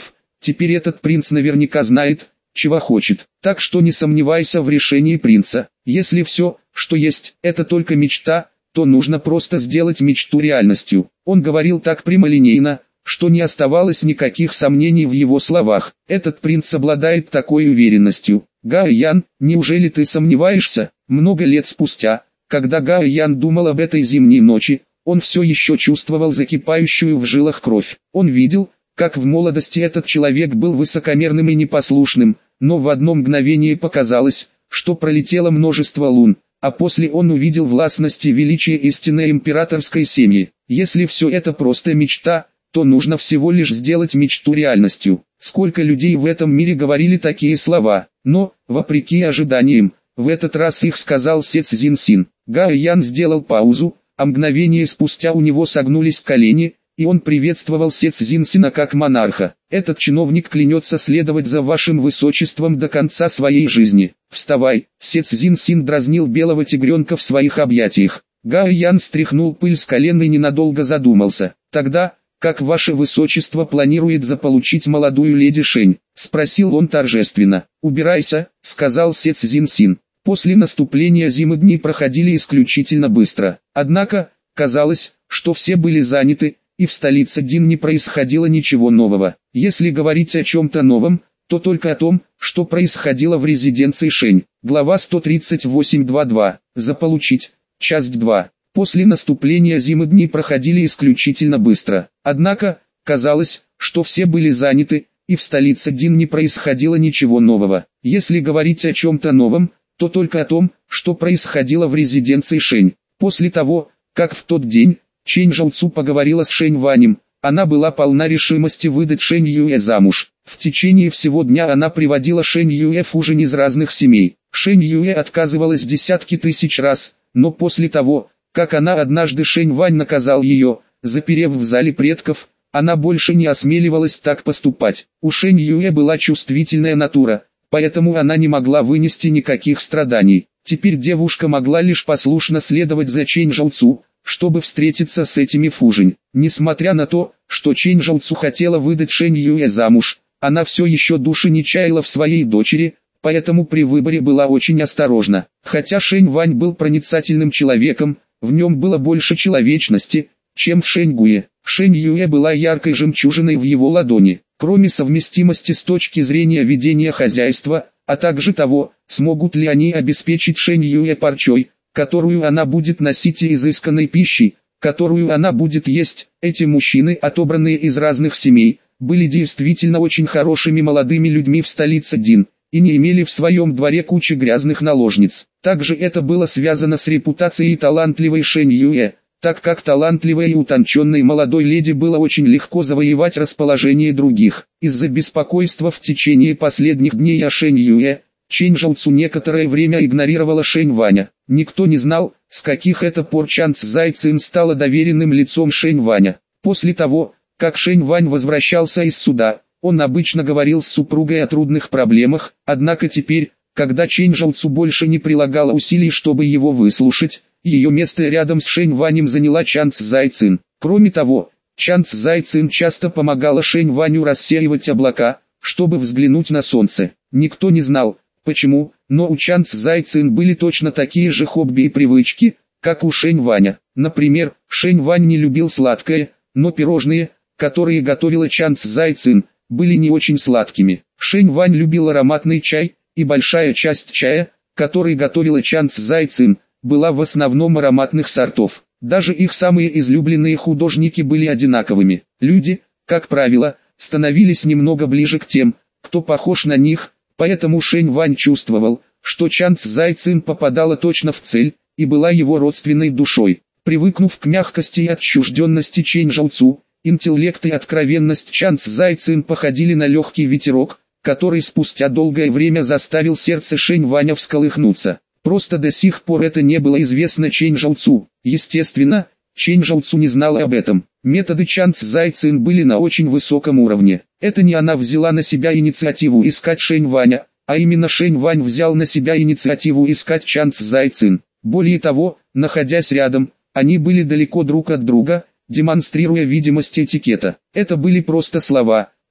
Теперь этот принц наверняка знает, чего хочет. Так что не сомневайся в решении принца. Если все, что есть, это только мечта, то нужно просто сделать мечту реальностью. Он говорил так прямолинейно, что не оставалось никаких сомнений в его словах. Этот принц обладает такой уверенностью. Гао Ян, неужели ты сомневаешься? Много лет спустя, когда Гао Ян думал об этой зимней ночи, он все еще чувствовал закипающую в жилах кровь. Он видел, как в молодости этот человек был высокомерным и непослушным, но в одно мгновение показалось, что пролетело множество лун, а после он увидел властность и величие истинной императорской семьи. Если все это просто мечта, то нужно всего лишь сделать мечту реальностью. Сколько людей в этом мире говорили такие слова, но, вопреки ожиданиям, в этот раз их сказал Се Цзиньсин. Гао Ян сделал паузу, а мгновение спустя у него согнулись колени, и он приветствовал Се Цзиньсина как монарха. Этот чиновник клянется следовать за вашим высочеством до конца своей жизни. Вставай, Се Цзиньсин дразнил белого тигренка в своих объятиях. Гао Ян стряхнул пыль с колен и ненадолго задумался. Тогда, как ваше высочество планирует заполучить молодую леди Шень? Спросил он торжественно. Убирайся, сказал Се Цзиньсин. После наступления зимы дни проходили исключительно быстро. Однако, казалось, что все были заняты, и в столице Дин не происходило ничего нового. Если говорить о чем-то новом, то только о том, что происходило в резиденции Шень. Глава сто тридцать восемь двадцать два. Заполучить. Часть два. После наступления зимы дни проходили исключительно быстро. Однако, казалось, что все были заняты, и в столице Дин не происходило ничего нового. Если говорить о чем-то новом, то только о том, что происходило в резиденции Шень. После того, как в тот день, Чэнь Жоуцу поговорила с Шэнь Ванем, она была полна решимости выдать Шэнь Юэ замуж. В течение всего дня она приводила Шэнь Юэ в ужин из разных семей. Шэнь Юэ отказывалась десятки тысяч раз, но после того, как она однажды Шэнь Вань наказал ее, заперев в зале предков, она больше не осмеливалась так поступать. У Шэнь Юэ была чувствительная натура, поэтому она не могла вынести никаких страданий. Теперь девушка могла лишь послушно следовать за Чэнь Жоуцу, чтобы встретиться с этими в ужин. Несмотря на то, что Чэнь Жоуцу хотела выдать Шэнь Юэ замуж, она все еще души не чаяла в своей дочери, поэтому при выборе была очень осторожна. Хотя Шэнь Вань был проницательным человеком, в нем было больше человечности, чем в Шэнь Гуе. Шэнь Юэ была яркой жемчужиной в его ладони. Кроме совместимости с точки зрения ведения хозяйства, а также того, смогут ли они обеспечить Шэнь Юэ парчой, которую она будет носить, и изысканной пищей, которую она будет есть. Эти мужчины, отобранные из разных семей, были действительно очень хорошими молодыми людьми в столице Дин, и не имели в своем дворе кучи грязных наложниц. Также это было связано с репутацией талантливой Шэнь Юэ, так как талантливой и утонченной молодой леди было очень легко завоевать расположение других. Из-за беспокойства в течение последних дней о Шэнь Юэ, Чэнь Жоуцу некоторое время игнорировала Шэнь Ваня. Никто не знал, с каких это пор Чан Цзай Цин стала доверенным лицом Шэнь Ваня. После того, как Шэнь Вань возвращался из суда, он обычно говорил с супругой о трудных проблемах, однако теперь, когда Чэнь Жоуцу больше не прилагала усилий, чтобы его выслушать, ее место рядом с Шэнь Ванем заняла Чан Цзай Цин. Кроме того, Чан Цзай Цин часто помогала Шэнь Ваню рассеивать облака, чтобы взглянуть на солнце. Никто не знал, почему, но у Чан Цзай Цин были точно такие же хобби и привычки, как у Шэнь Ваня. Например, Шэнь Вань не любил сладкое, но пирожные, которые готовила Чан Цзай Цин, были не очень сладкими. Шэнь Вань любил ароматный чай, и большая часть чая, который готовила Чан Цзай Цин, была в основном ароматных сортов. Даже их самые излюбленные художники были одинаковыми. Люди, как правило, становились немного ближе к тем, кто похож на них, поэтому Шэнь Вань чувствовал, что Чан Цзай Цин попадала точно в цель, и была его родственной душой. Привыкнув к мягкости и отчужденности Чэнь Жоуцу, интеллект и откровенность Чан Цзай Цин походили на легкий ветерок, который спустя долгое время заставил сердце Шэнь Ваня всколыхнуться. Просто до сих пор это не было известно Чэнь Жоуцу. Естественно, Чэнь Жоуцу не знала об этом. Методы Чан Цзай Цин были на очень высоком уровне. Это не она взяла на себя инициативу искать Шэнь Ваня, а именно Шэнь Вань взял на себя инициативу искать Чан Цзай Цин. Более того, находясь рядом, они были далеко друг от друга, демонстрируя видимость этикета. Это были просто слова,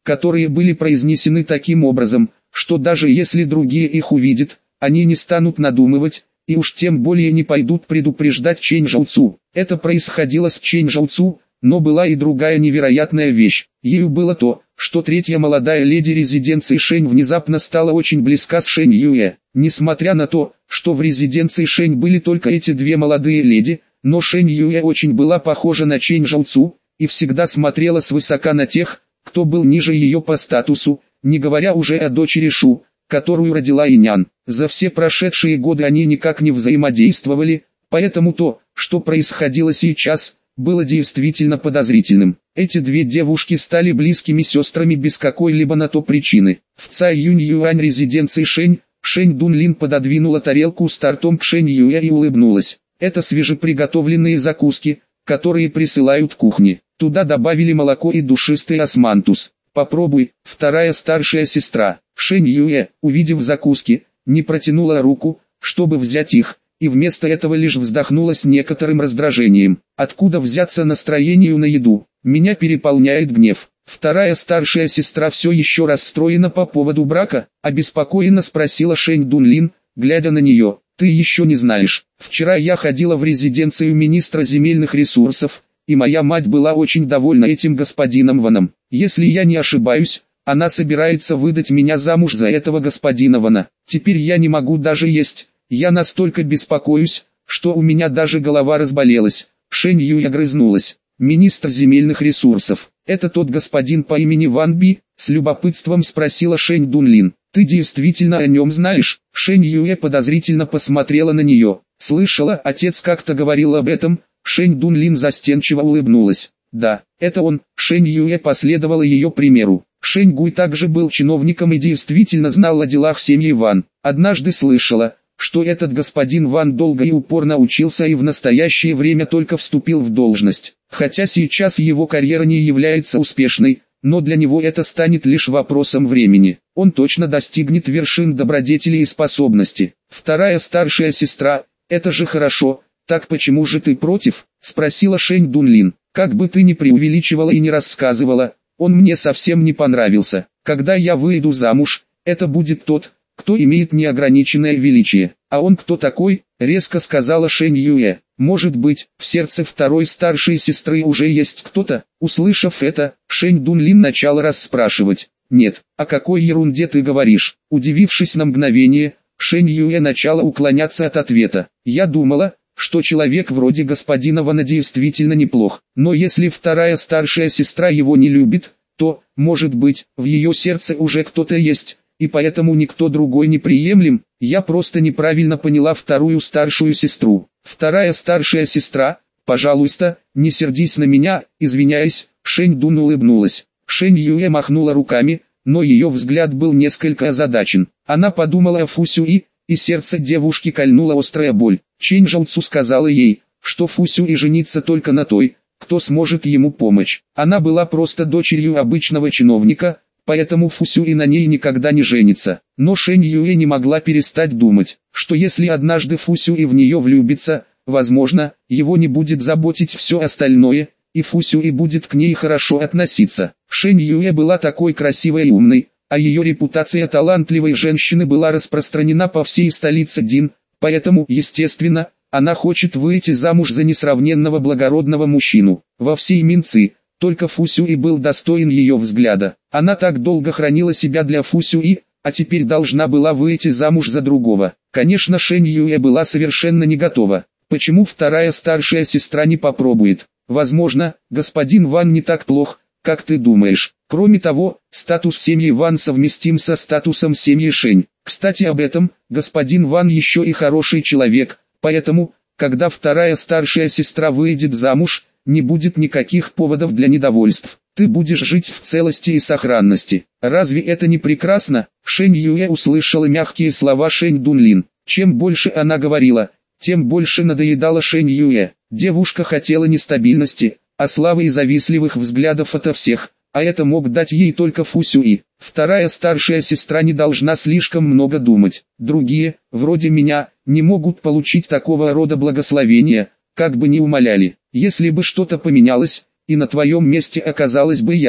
которые были произнесены таким образом, что даже если другие их увидят, они не станут надумывать, и уж тем более не пойдут предупреждать Чэнь Жоуцу. Это происходило с Чэнь Жоуцу, но была и другая невероятная вещь. Ею было то, что третья молодая леди резиденции Шэнь внезапно стала очень близка с Шэнь Юэ. Несмотря на то, что в резиденции Шэнь были только эти две молодые леди, но Шэнь Юэ очень была похожа на Чэнь Жоуцу, и всегда смотрела свысока на тех, кто был ниже ее по статусу, не говоря уже о дочери Шу, которую родила Инян. За все прошедшие годы они никак не взаимодействовали, поэтому то, что происходило сейчас, было действительно подозрительным. Эти две девушки стали близкими сестрами без какой-либо на то причины. В Цай Юнь Юань резиденции Шэнь, Шэнь Дунлин пододвинула тарелку с тортом к Шэнь Юэ и улыбнулась. Это свежеприготовленные закуски, которые присылают кухне. Туда добавили молоко и душистый османтус. Попробуй. Вторая старшая сестра, Шэнь Юэ, увидев закуски, не протянула руку, чтобы взять их, и вместо этого лишь вздохнула с некоторым раздражением. Откуда взяться настроению на еду? Меня переполняет гнев. Вторая старшая сестра все еще расстроена по поводу брака, обеспокоенно спросила Шэнь Дунлин, глядя на нее. Ты еще не знаешь, вчера я ходила в резиденцию министра земельных ресурсов, и моя мать была очень довольна этим господином Ваном. Если я не ошибаюсь, она собирается выдать меня замуж за этого господина Вана. Теперь я не могу даже есть, я настолько беспокоюсь, что у меня даже голова разболелась. Шэнь Юй огрызнулась. Министр земельных ресурсов, это тот господин по имени Ван Би? С любопытством спросила Шэнь Дунлин. Ты действительно о нем знаешь? Шэнь Юэ подозрительно посмотрела на нее. Слышала, отец как-то говорил об этом. Шэнь Дунлин застенчиво улыбнулась. Да, это он. Шэнь Юэ последовала ее примеру. Шэнь Гуй также был чиновником и действительно знал о делах семьи Ван. Однажды слышала, что этот господин Ван долго и упорно учился и в настоящее время только вступил в должность. Хотя сейчас его карьера не является успешной, но для него это станет лишь вопросом времени. Он точно достигнет вершин добродетели и способности. Вторая старшая сестра, это же хорошо. Так почему же ты против? Спросила Шэнь Дунлин. Как бы ты ни преувеличивала и не рассказывала, он мне совсем не понравился. Когда я выйду замуж, это будет тот, кто имеет неограниченное величие. А он кто такой? Резко сказала Шэнь Юэ. Может быть, в сердце второй старшей сестры уже есть кто-то? Услышав это, Шэнь Дунлин начала расспрашивать. Нет, о какой ерунде ты говоришь? Удивившись на мгновение, Шэнь Юэ начала уклоняться от ответа. Я думала, что человек вроде господина Вана действительно неплох, но если вторая старшая сестра его не любит, то, может быть, в ее сердце уже кто-то есть, и поэтому никто другой не приемлем. Я просто неправильно поняла вторую старшую сестру. Вторая старшая сестра, пожалуйста, не сердись на меня, извиняясь. Шэнь Дун улыбнулась. Шэнь Юэ махнула руками, но ее взгляд был несколько озадачен. Она подумала о Фу Сюи, и сердце девушки кольнула острая боль. Чэнь Жоуцу сказала ей, что Фу Сюи женится только на той, кто сможет ему помочь. Она была просто дочерью обычного чиновника, поэтому Фу Сюи на ней никогда не женится. Но Шэнь Юэ не могла перестать думать, что если однажды Фу Сюи в нее влюбится, возможно, его не будет заботить все остальное, и Фу Сюи будет к ней хорошо относиться. Шэнь Юэ была такой красивой и умной, а ее репутация талантливой женщины была распространена по всей столице Дин, поэтому, естественно, она хочет выйти замуж за несравненного благородного мужчину. Во всей Минцы, только Фу Сюи был достоин ее взгляда. Она так долго хранила себя для Фу Сюи, а теперь должна была выйти замуж за другого. Конечно, Шэнь Юэ была совершенно не готова. Почему вторая старшая сестра не попробует? Возможно, господин Ван не так плох, как ты думаешь. Кроме того, статус семьи Ван совместим со статусом семьи Шэнь. Кстати, об этом, господин Ван еще и хороший человек, поэтому, когда вторая старшая сестра выйдет замуж, не будет никаких поводов для недовольств. Ты будешь жить в целости и сохранности. Разве это не прекрасно? Шэнь Юэ услышала мягкие слова Шэнь Дунлин. Чем больше она говорила, тем больше надоедала Шэнь Юэ. Девушка хотела нестабильности, а славы и завистливых взглядов ото всех, а это мог дать ей только Фу Сюи. Вторая старшая сестра не должна слишком много думать. Другие, вроде меня, не могут получить такого рода благословения, как бы ни умоляли. Если бы что-то поменялось, и на твоем месте оказалась бы я,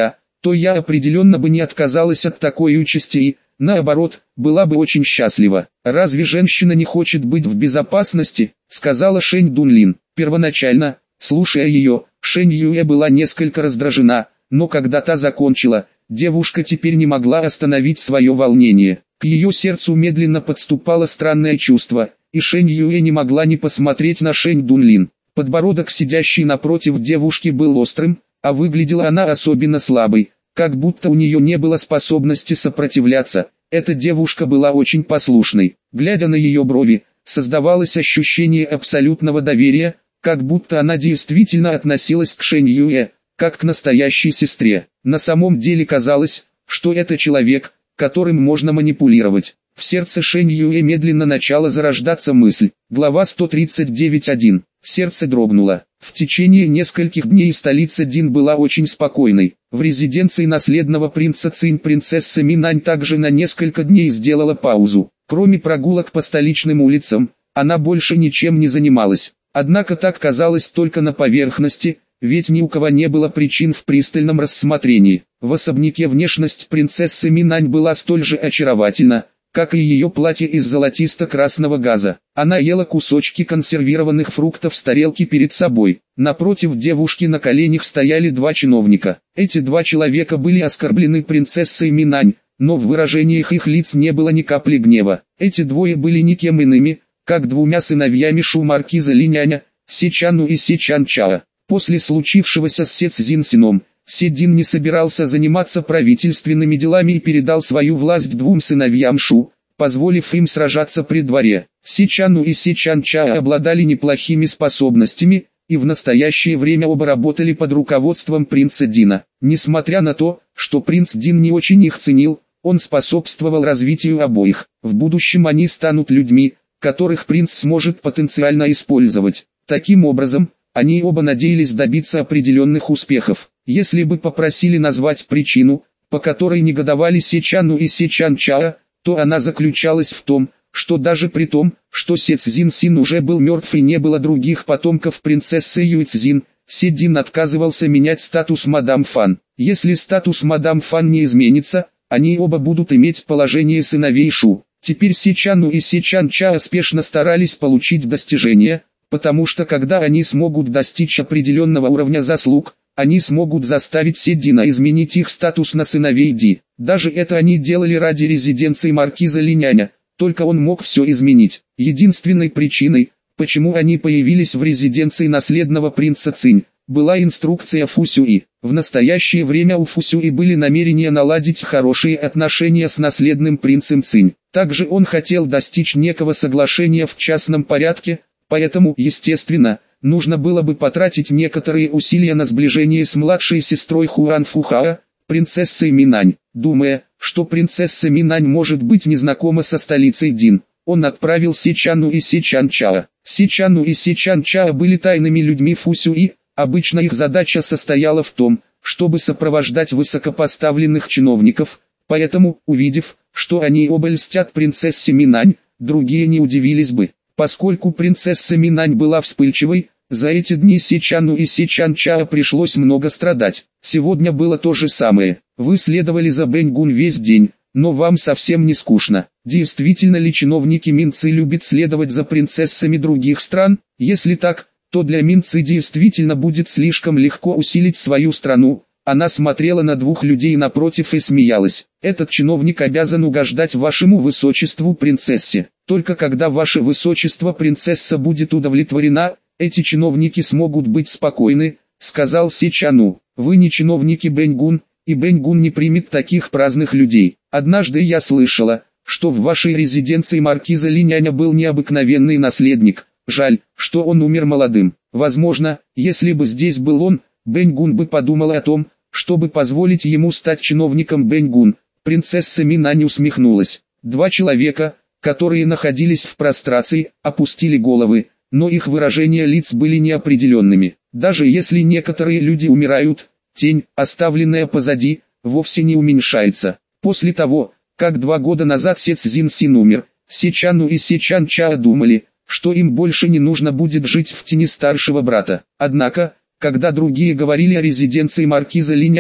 то я определенно бы не отказалась от такой участи и, наоборот, была бы очень счастлива. «Разве женщина не хочет быть в безопасности?» — сказала Шэнь Дунлин. Первоначально, слушая ее, Шэнь Юэ была несколько раздражена, но когда та закончила, девушка теперь не могла остановить свое волнение. К ее сердцу медленно подступало странное чувство, и Шэнь Юэ не могла не посмотреть на Шэнь Дунлин. Подбородок сидящей напротив девушки был острым, а выглядела она особенно слабой, как будто у нее не было способности сопротивляться. Эта девушка была очень послушной. Глядя на ее брови, создавалось ощущение абсолютного доверия, как будто она действительно относилась к Шэнь Юэ, как к настоящей сестре. На самом деле казалось, что это человек, которым можно манипулировать. В сердце Шэнь Юэ медленно начала зарождаться мысль. Глава сто тридцать девять точка один. Сердце дрогнуло. В течение нескольких дней столица Дин была очень спокойной. В резиденции наследного принца Цинь принцесса Минань также на несколько дней сделала паузу. Кроме прогулок по столичным улицам, она больше ничем не занималась. Однако так казалось только на поверхности, ведь ни у кого не было причин в пристальном рассмотрении. В особняке внешность принцессы Минань была столь же очаровательна, как и ее платье из золотисто-красного газа. Она ела кусочки консервированных фруктов с тарелки перед собой. Напротив девушки на коленях стояли два чиновника. Эти два человека были оскорблены принцессой Минань, но в выражениях их лиц не было ни капли гнева. Эти двое были никем иными, как двумя сыновьями Шу маркиза Линяня, Сичану и Сичан Чао. После случившегося с Се Цзиньсином, Се Дин не собирался заниматься правительственными делами и передал свою власть двум сыновьям Шу, позволив им сражаться при дворе. Сичану и Сичан Чао обладали неплохими способностями, и в настоящее время оба работали под руководством принца Дина. Несмотря на то, что принц Дин не очень их ценил, он способствовал развитию обоих. В будущем они станут людьми, которых принц сможет потенциально использовать. Таким образом, они оба надеялись добиться определенных успехов. Если бы попросили назвать причину, по которой негодовали Сичану и Сичан Чао, то она заключалась в том, что даже при том, что Се Цзиньсин уже был мертв и не было других потомков принцессы Юйцзин, Се Дин отказывался менять статус мадам Фан. Если статус мадам Фан не изменится, они оба будут иметь положение сыновей Шу. Теперь Сичану и Сичан Чао спешно старались получить достижения, потому что когда они смогут достичь определенного уровня заслуг, они смогут заставить Се Дина изменить их статус на сыновей Ди. Даже это они делали ради резиденции маркиза Линяня, только он мог все изменить. Единственной причиной, почему они появились в резиденции наследного принца Цинь, была инструкция Фу Сюи. В настоящее время у Фу Сюи были намерения наладить хорошие отношения с наследным принцем Цинь. Также он хотел достичь некого соглашения в частном порядке, поэтому, естественно, нужно было бы потратить некоторые усилия на сближение с младшей сестрой Хуан Фухао, принцессой Минань. Думая, что принцесса Минань может быть незнакома со столицей Дин, он отправил Сичану и Сичан Чао. Сичану и Сичан Чао были тайными людьми Фу Сюи, обычно их задача состояла в том, чтобы сопровождать высокопоставленных чиновников, поэтому, увидев, что они оба льстят принцессе Минань, другие не удивились бы. Поскольку принцесса Минань была вспыльчивой, за эти дни Сичану и Сичан Чао пришлось много страдать. Сегодня было то же самое. Вы следовали за Бэньгун весь день, но вам совсем не скучно. Действительно ли чиновники Минцы любят следовать за принцессами других стран? Если так, то для Минцы действительно будет слишком легко усилить свою страну. Она смотрела на двух людей напротив и смеялась. Этот чиновник обязан угождать вашему высочеству принцессе. Только когда ваше высочество принцесса будет удовлетворена, эти чиновники смогут быть спокойны, сказал Сичану. Вы не чиновники Бэньгун, и Бэньгун не примет таких праздных людей. Однажды я слышала, что в вашей резиденции маркиза Линяня был необыкновенный наследник. Жаль, что он умер молодым. Возможно, если бы здесь был он, Бэньгун бы подумала о том, чтобы позволить ему стать чиновником Бэньгун. Принцесса Минань усмехнулась. Два человека, которые находились в прострации, опустили головы, но их выражения лиц были неопределенными. Даже если некоторые люди умирают, тень, оставленная позади, вовсе не уменьшается. После того, как два года назад Се Цзиньсин умер, Сичану и Сичан Чао думали, что им больше не нужно будет жить в тени старшего брата. Однако, когда другие говорили о резиденции маркиза Линяня,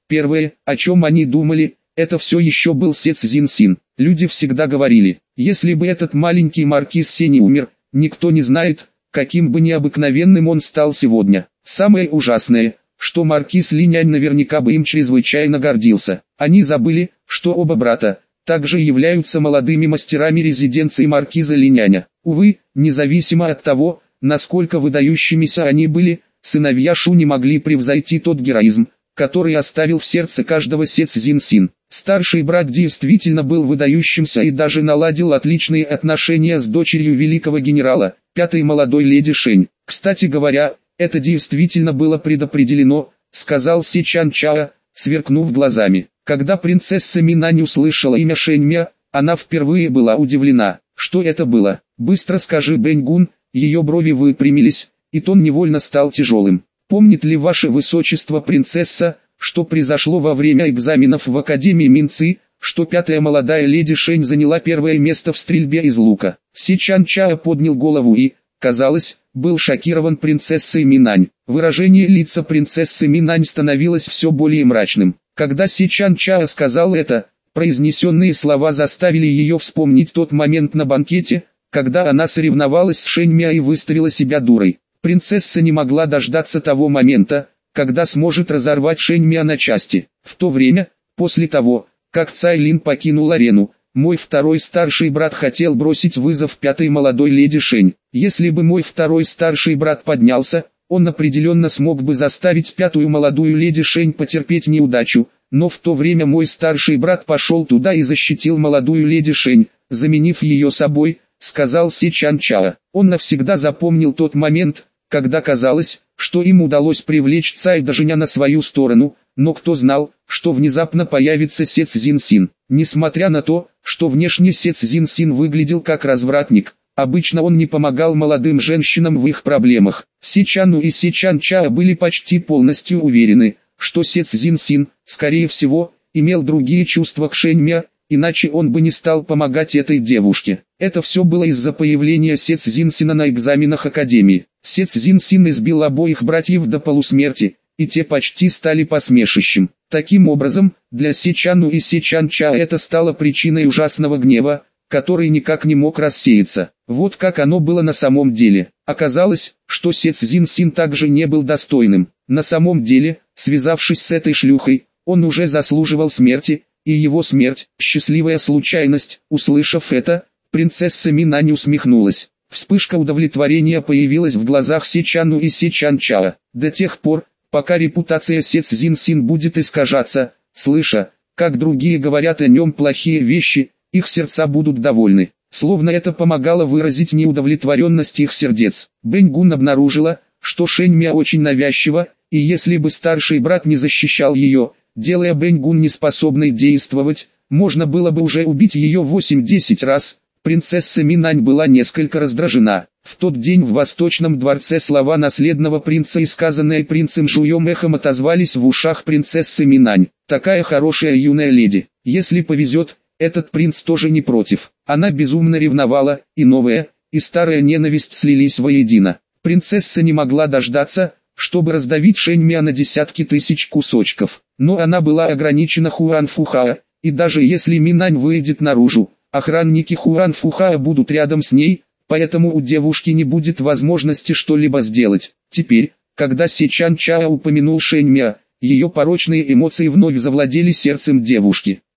Первое, о чем они думали, это все еще был Сец Зинсин. Люди всегда говорили, если бы этот маленький маркиз Се не умер, никто не знает, каким бы необыкновенным он стал сегодня. Самое ужасное, что маркиз Линянь наверняка бы им чрезвычайно гордился. Они забыли, что оба брата также являются молодыми мастерами резиденции маркиза Линяня. Увы, независимо от того, насколько выдающимися они были, сыновья Шу не могли превзойти тот героизм, который оставил в сердце каждого Сец Зинсин. Старший брат действительно был выдающимся и даже наладил отличные отношения с дочерью великого генерала, пятой молодой леди Шэнь. Кстати говоря, это действительно было предопределено, сказал Се Чан Чао, сверкнув глазами. Когда принцесса Минань услышала имя Шэньмя, она впервые была удивлена. Что это было? Быстро скажи, Бэньгун. Ее брови выпрямились, и тон невольно стал тяжелым. Помнит ли ваше высочество принцесса, что произошло во время экзаменов в Академии Минцы, что пятая молодая леди Шэнь заняла первое место в стрельбе из лука? Се Чан Чао поднял голову и, казалось, был шокирован принцессой Минань. Выражение лица принцессы Минань становилось все более мрачным. Когда Се Чан Чао сказал это, произнесенные слова заставили ее вспомнить тот момент на банкете, когда она соревновалась с Шэньмя и выставила себя дурой. Принцесса не могла дождаться того момента, когда сможет разорвать Шэньмя на части. В то время, после того, как Цай Лин покинул арену, мой второй старший брат хотел бросить вызов пятой молодой леди Шэнь. Если бы мой второй старший брат поднялся, он определенно смог бы заставить пятую молодую леди Шэнь потерпеть неудачу, но в то время мой старший брат пошел туда и защитил молодую леди Шэнь, заменив ее собой, сказал Се Чан Чао. Он навсегда запомнил тот момент, когда казалось, что им удалось привлечь Цай Дажиня на свою сторону, но кто знал, что внезапно появится Сец Зинсин. Несмотря на то, что внешне Сец Зинсин выглядел как развратник, обычно он не помогал молодым женщинам в их проблемах. Се Чану и Се Чан Чао были почти полностью уверены, что Сец Зинсин, скорее всего, имел другие чувства к Шэньмя, иначе он бы не стал помогать этой девушке. Это все было из-за появления Сец Зинсина на экзаменах Академии. Сец Зинсин избил обоих братьев до полусмерти, и те почти стали посмешищем. Таким образом, для Се Чану и Се Чан Чао это стало причиной ужасного гнева, который никак не мог рассеяться. Вот как оно было на самом деле. Оказалось, что Сец Зинсин также не был достойным. На самом деле, связавшись с этой шлюхой, он уже заслуживал смерти, и его смерть – счастливая случайность. Услышав это, принцесса Минань усмехнулась. Вспышка удовлетворения появилась в глазах Се Чану и Се Чан Чао. До тех пор, пока репутация Сец Зинсин будет искажаться, слыша, как другие говорят о нем плохие вещи, их сердца будут довольны. Словно это помогало выразить неудовлетворенность их сердец. Бэньгун обнаружила, что Шэньмя очень навязчива, и если бы старший брат не защищал ее, делая Бэньгун неспособной действовать, можно было бы уже убить ее восемь-десять раз. Принцесса Минань была несколько раздражена. В тот день в Восточном дворце слова наследного принца и сказанные принцем Жуем эхом отозвались в ушах принцессы Минань. Такая хорошая юная леди. Если повезет, этот принц тоже не против. Она безумно ревновала, и новая, и старая ненависть слились воедино. Принцесса не могла дождаться, чтобы раздавить Шэньмя на десятки тысяч кусочков. Но она была ограничена Хуанфухао, и даже если Минань выйдет наружу, охранники Хуанфухао будут рядом с ней, поэтому у девушки не будет возможности что-либо сделать. Теперь, когда Се Чан Чао упомянул Шэньмя, ее порочные эмоции вновь завладели сердцем девушки.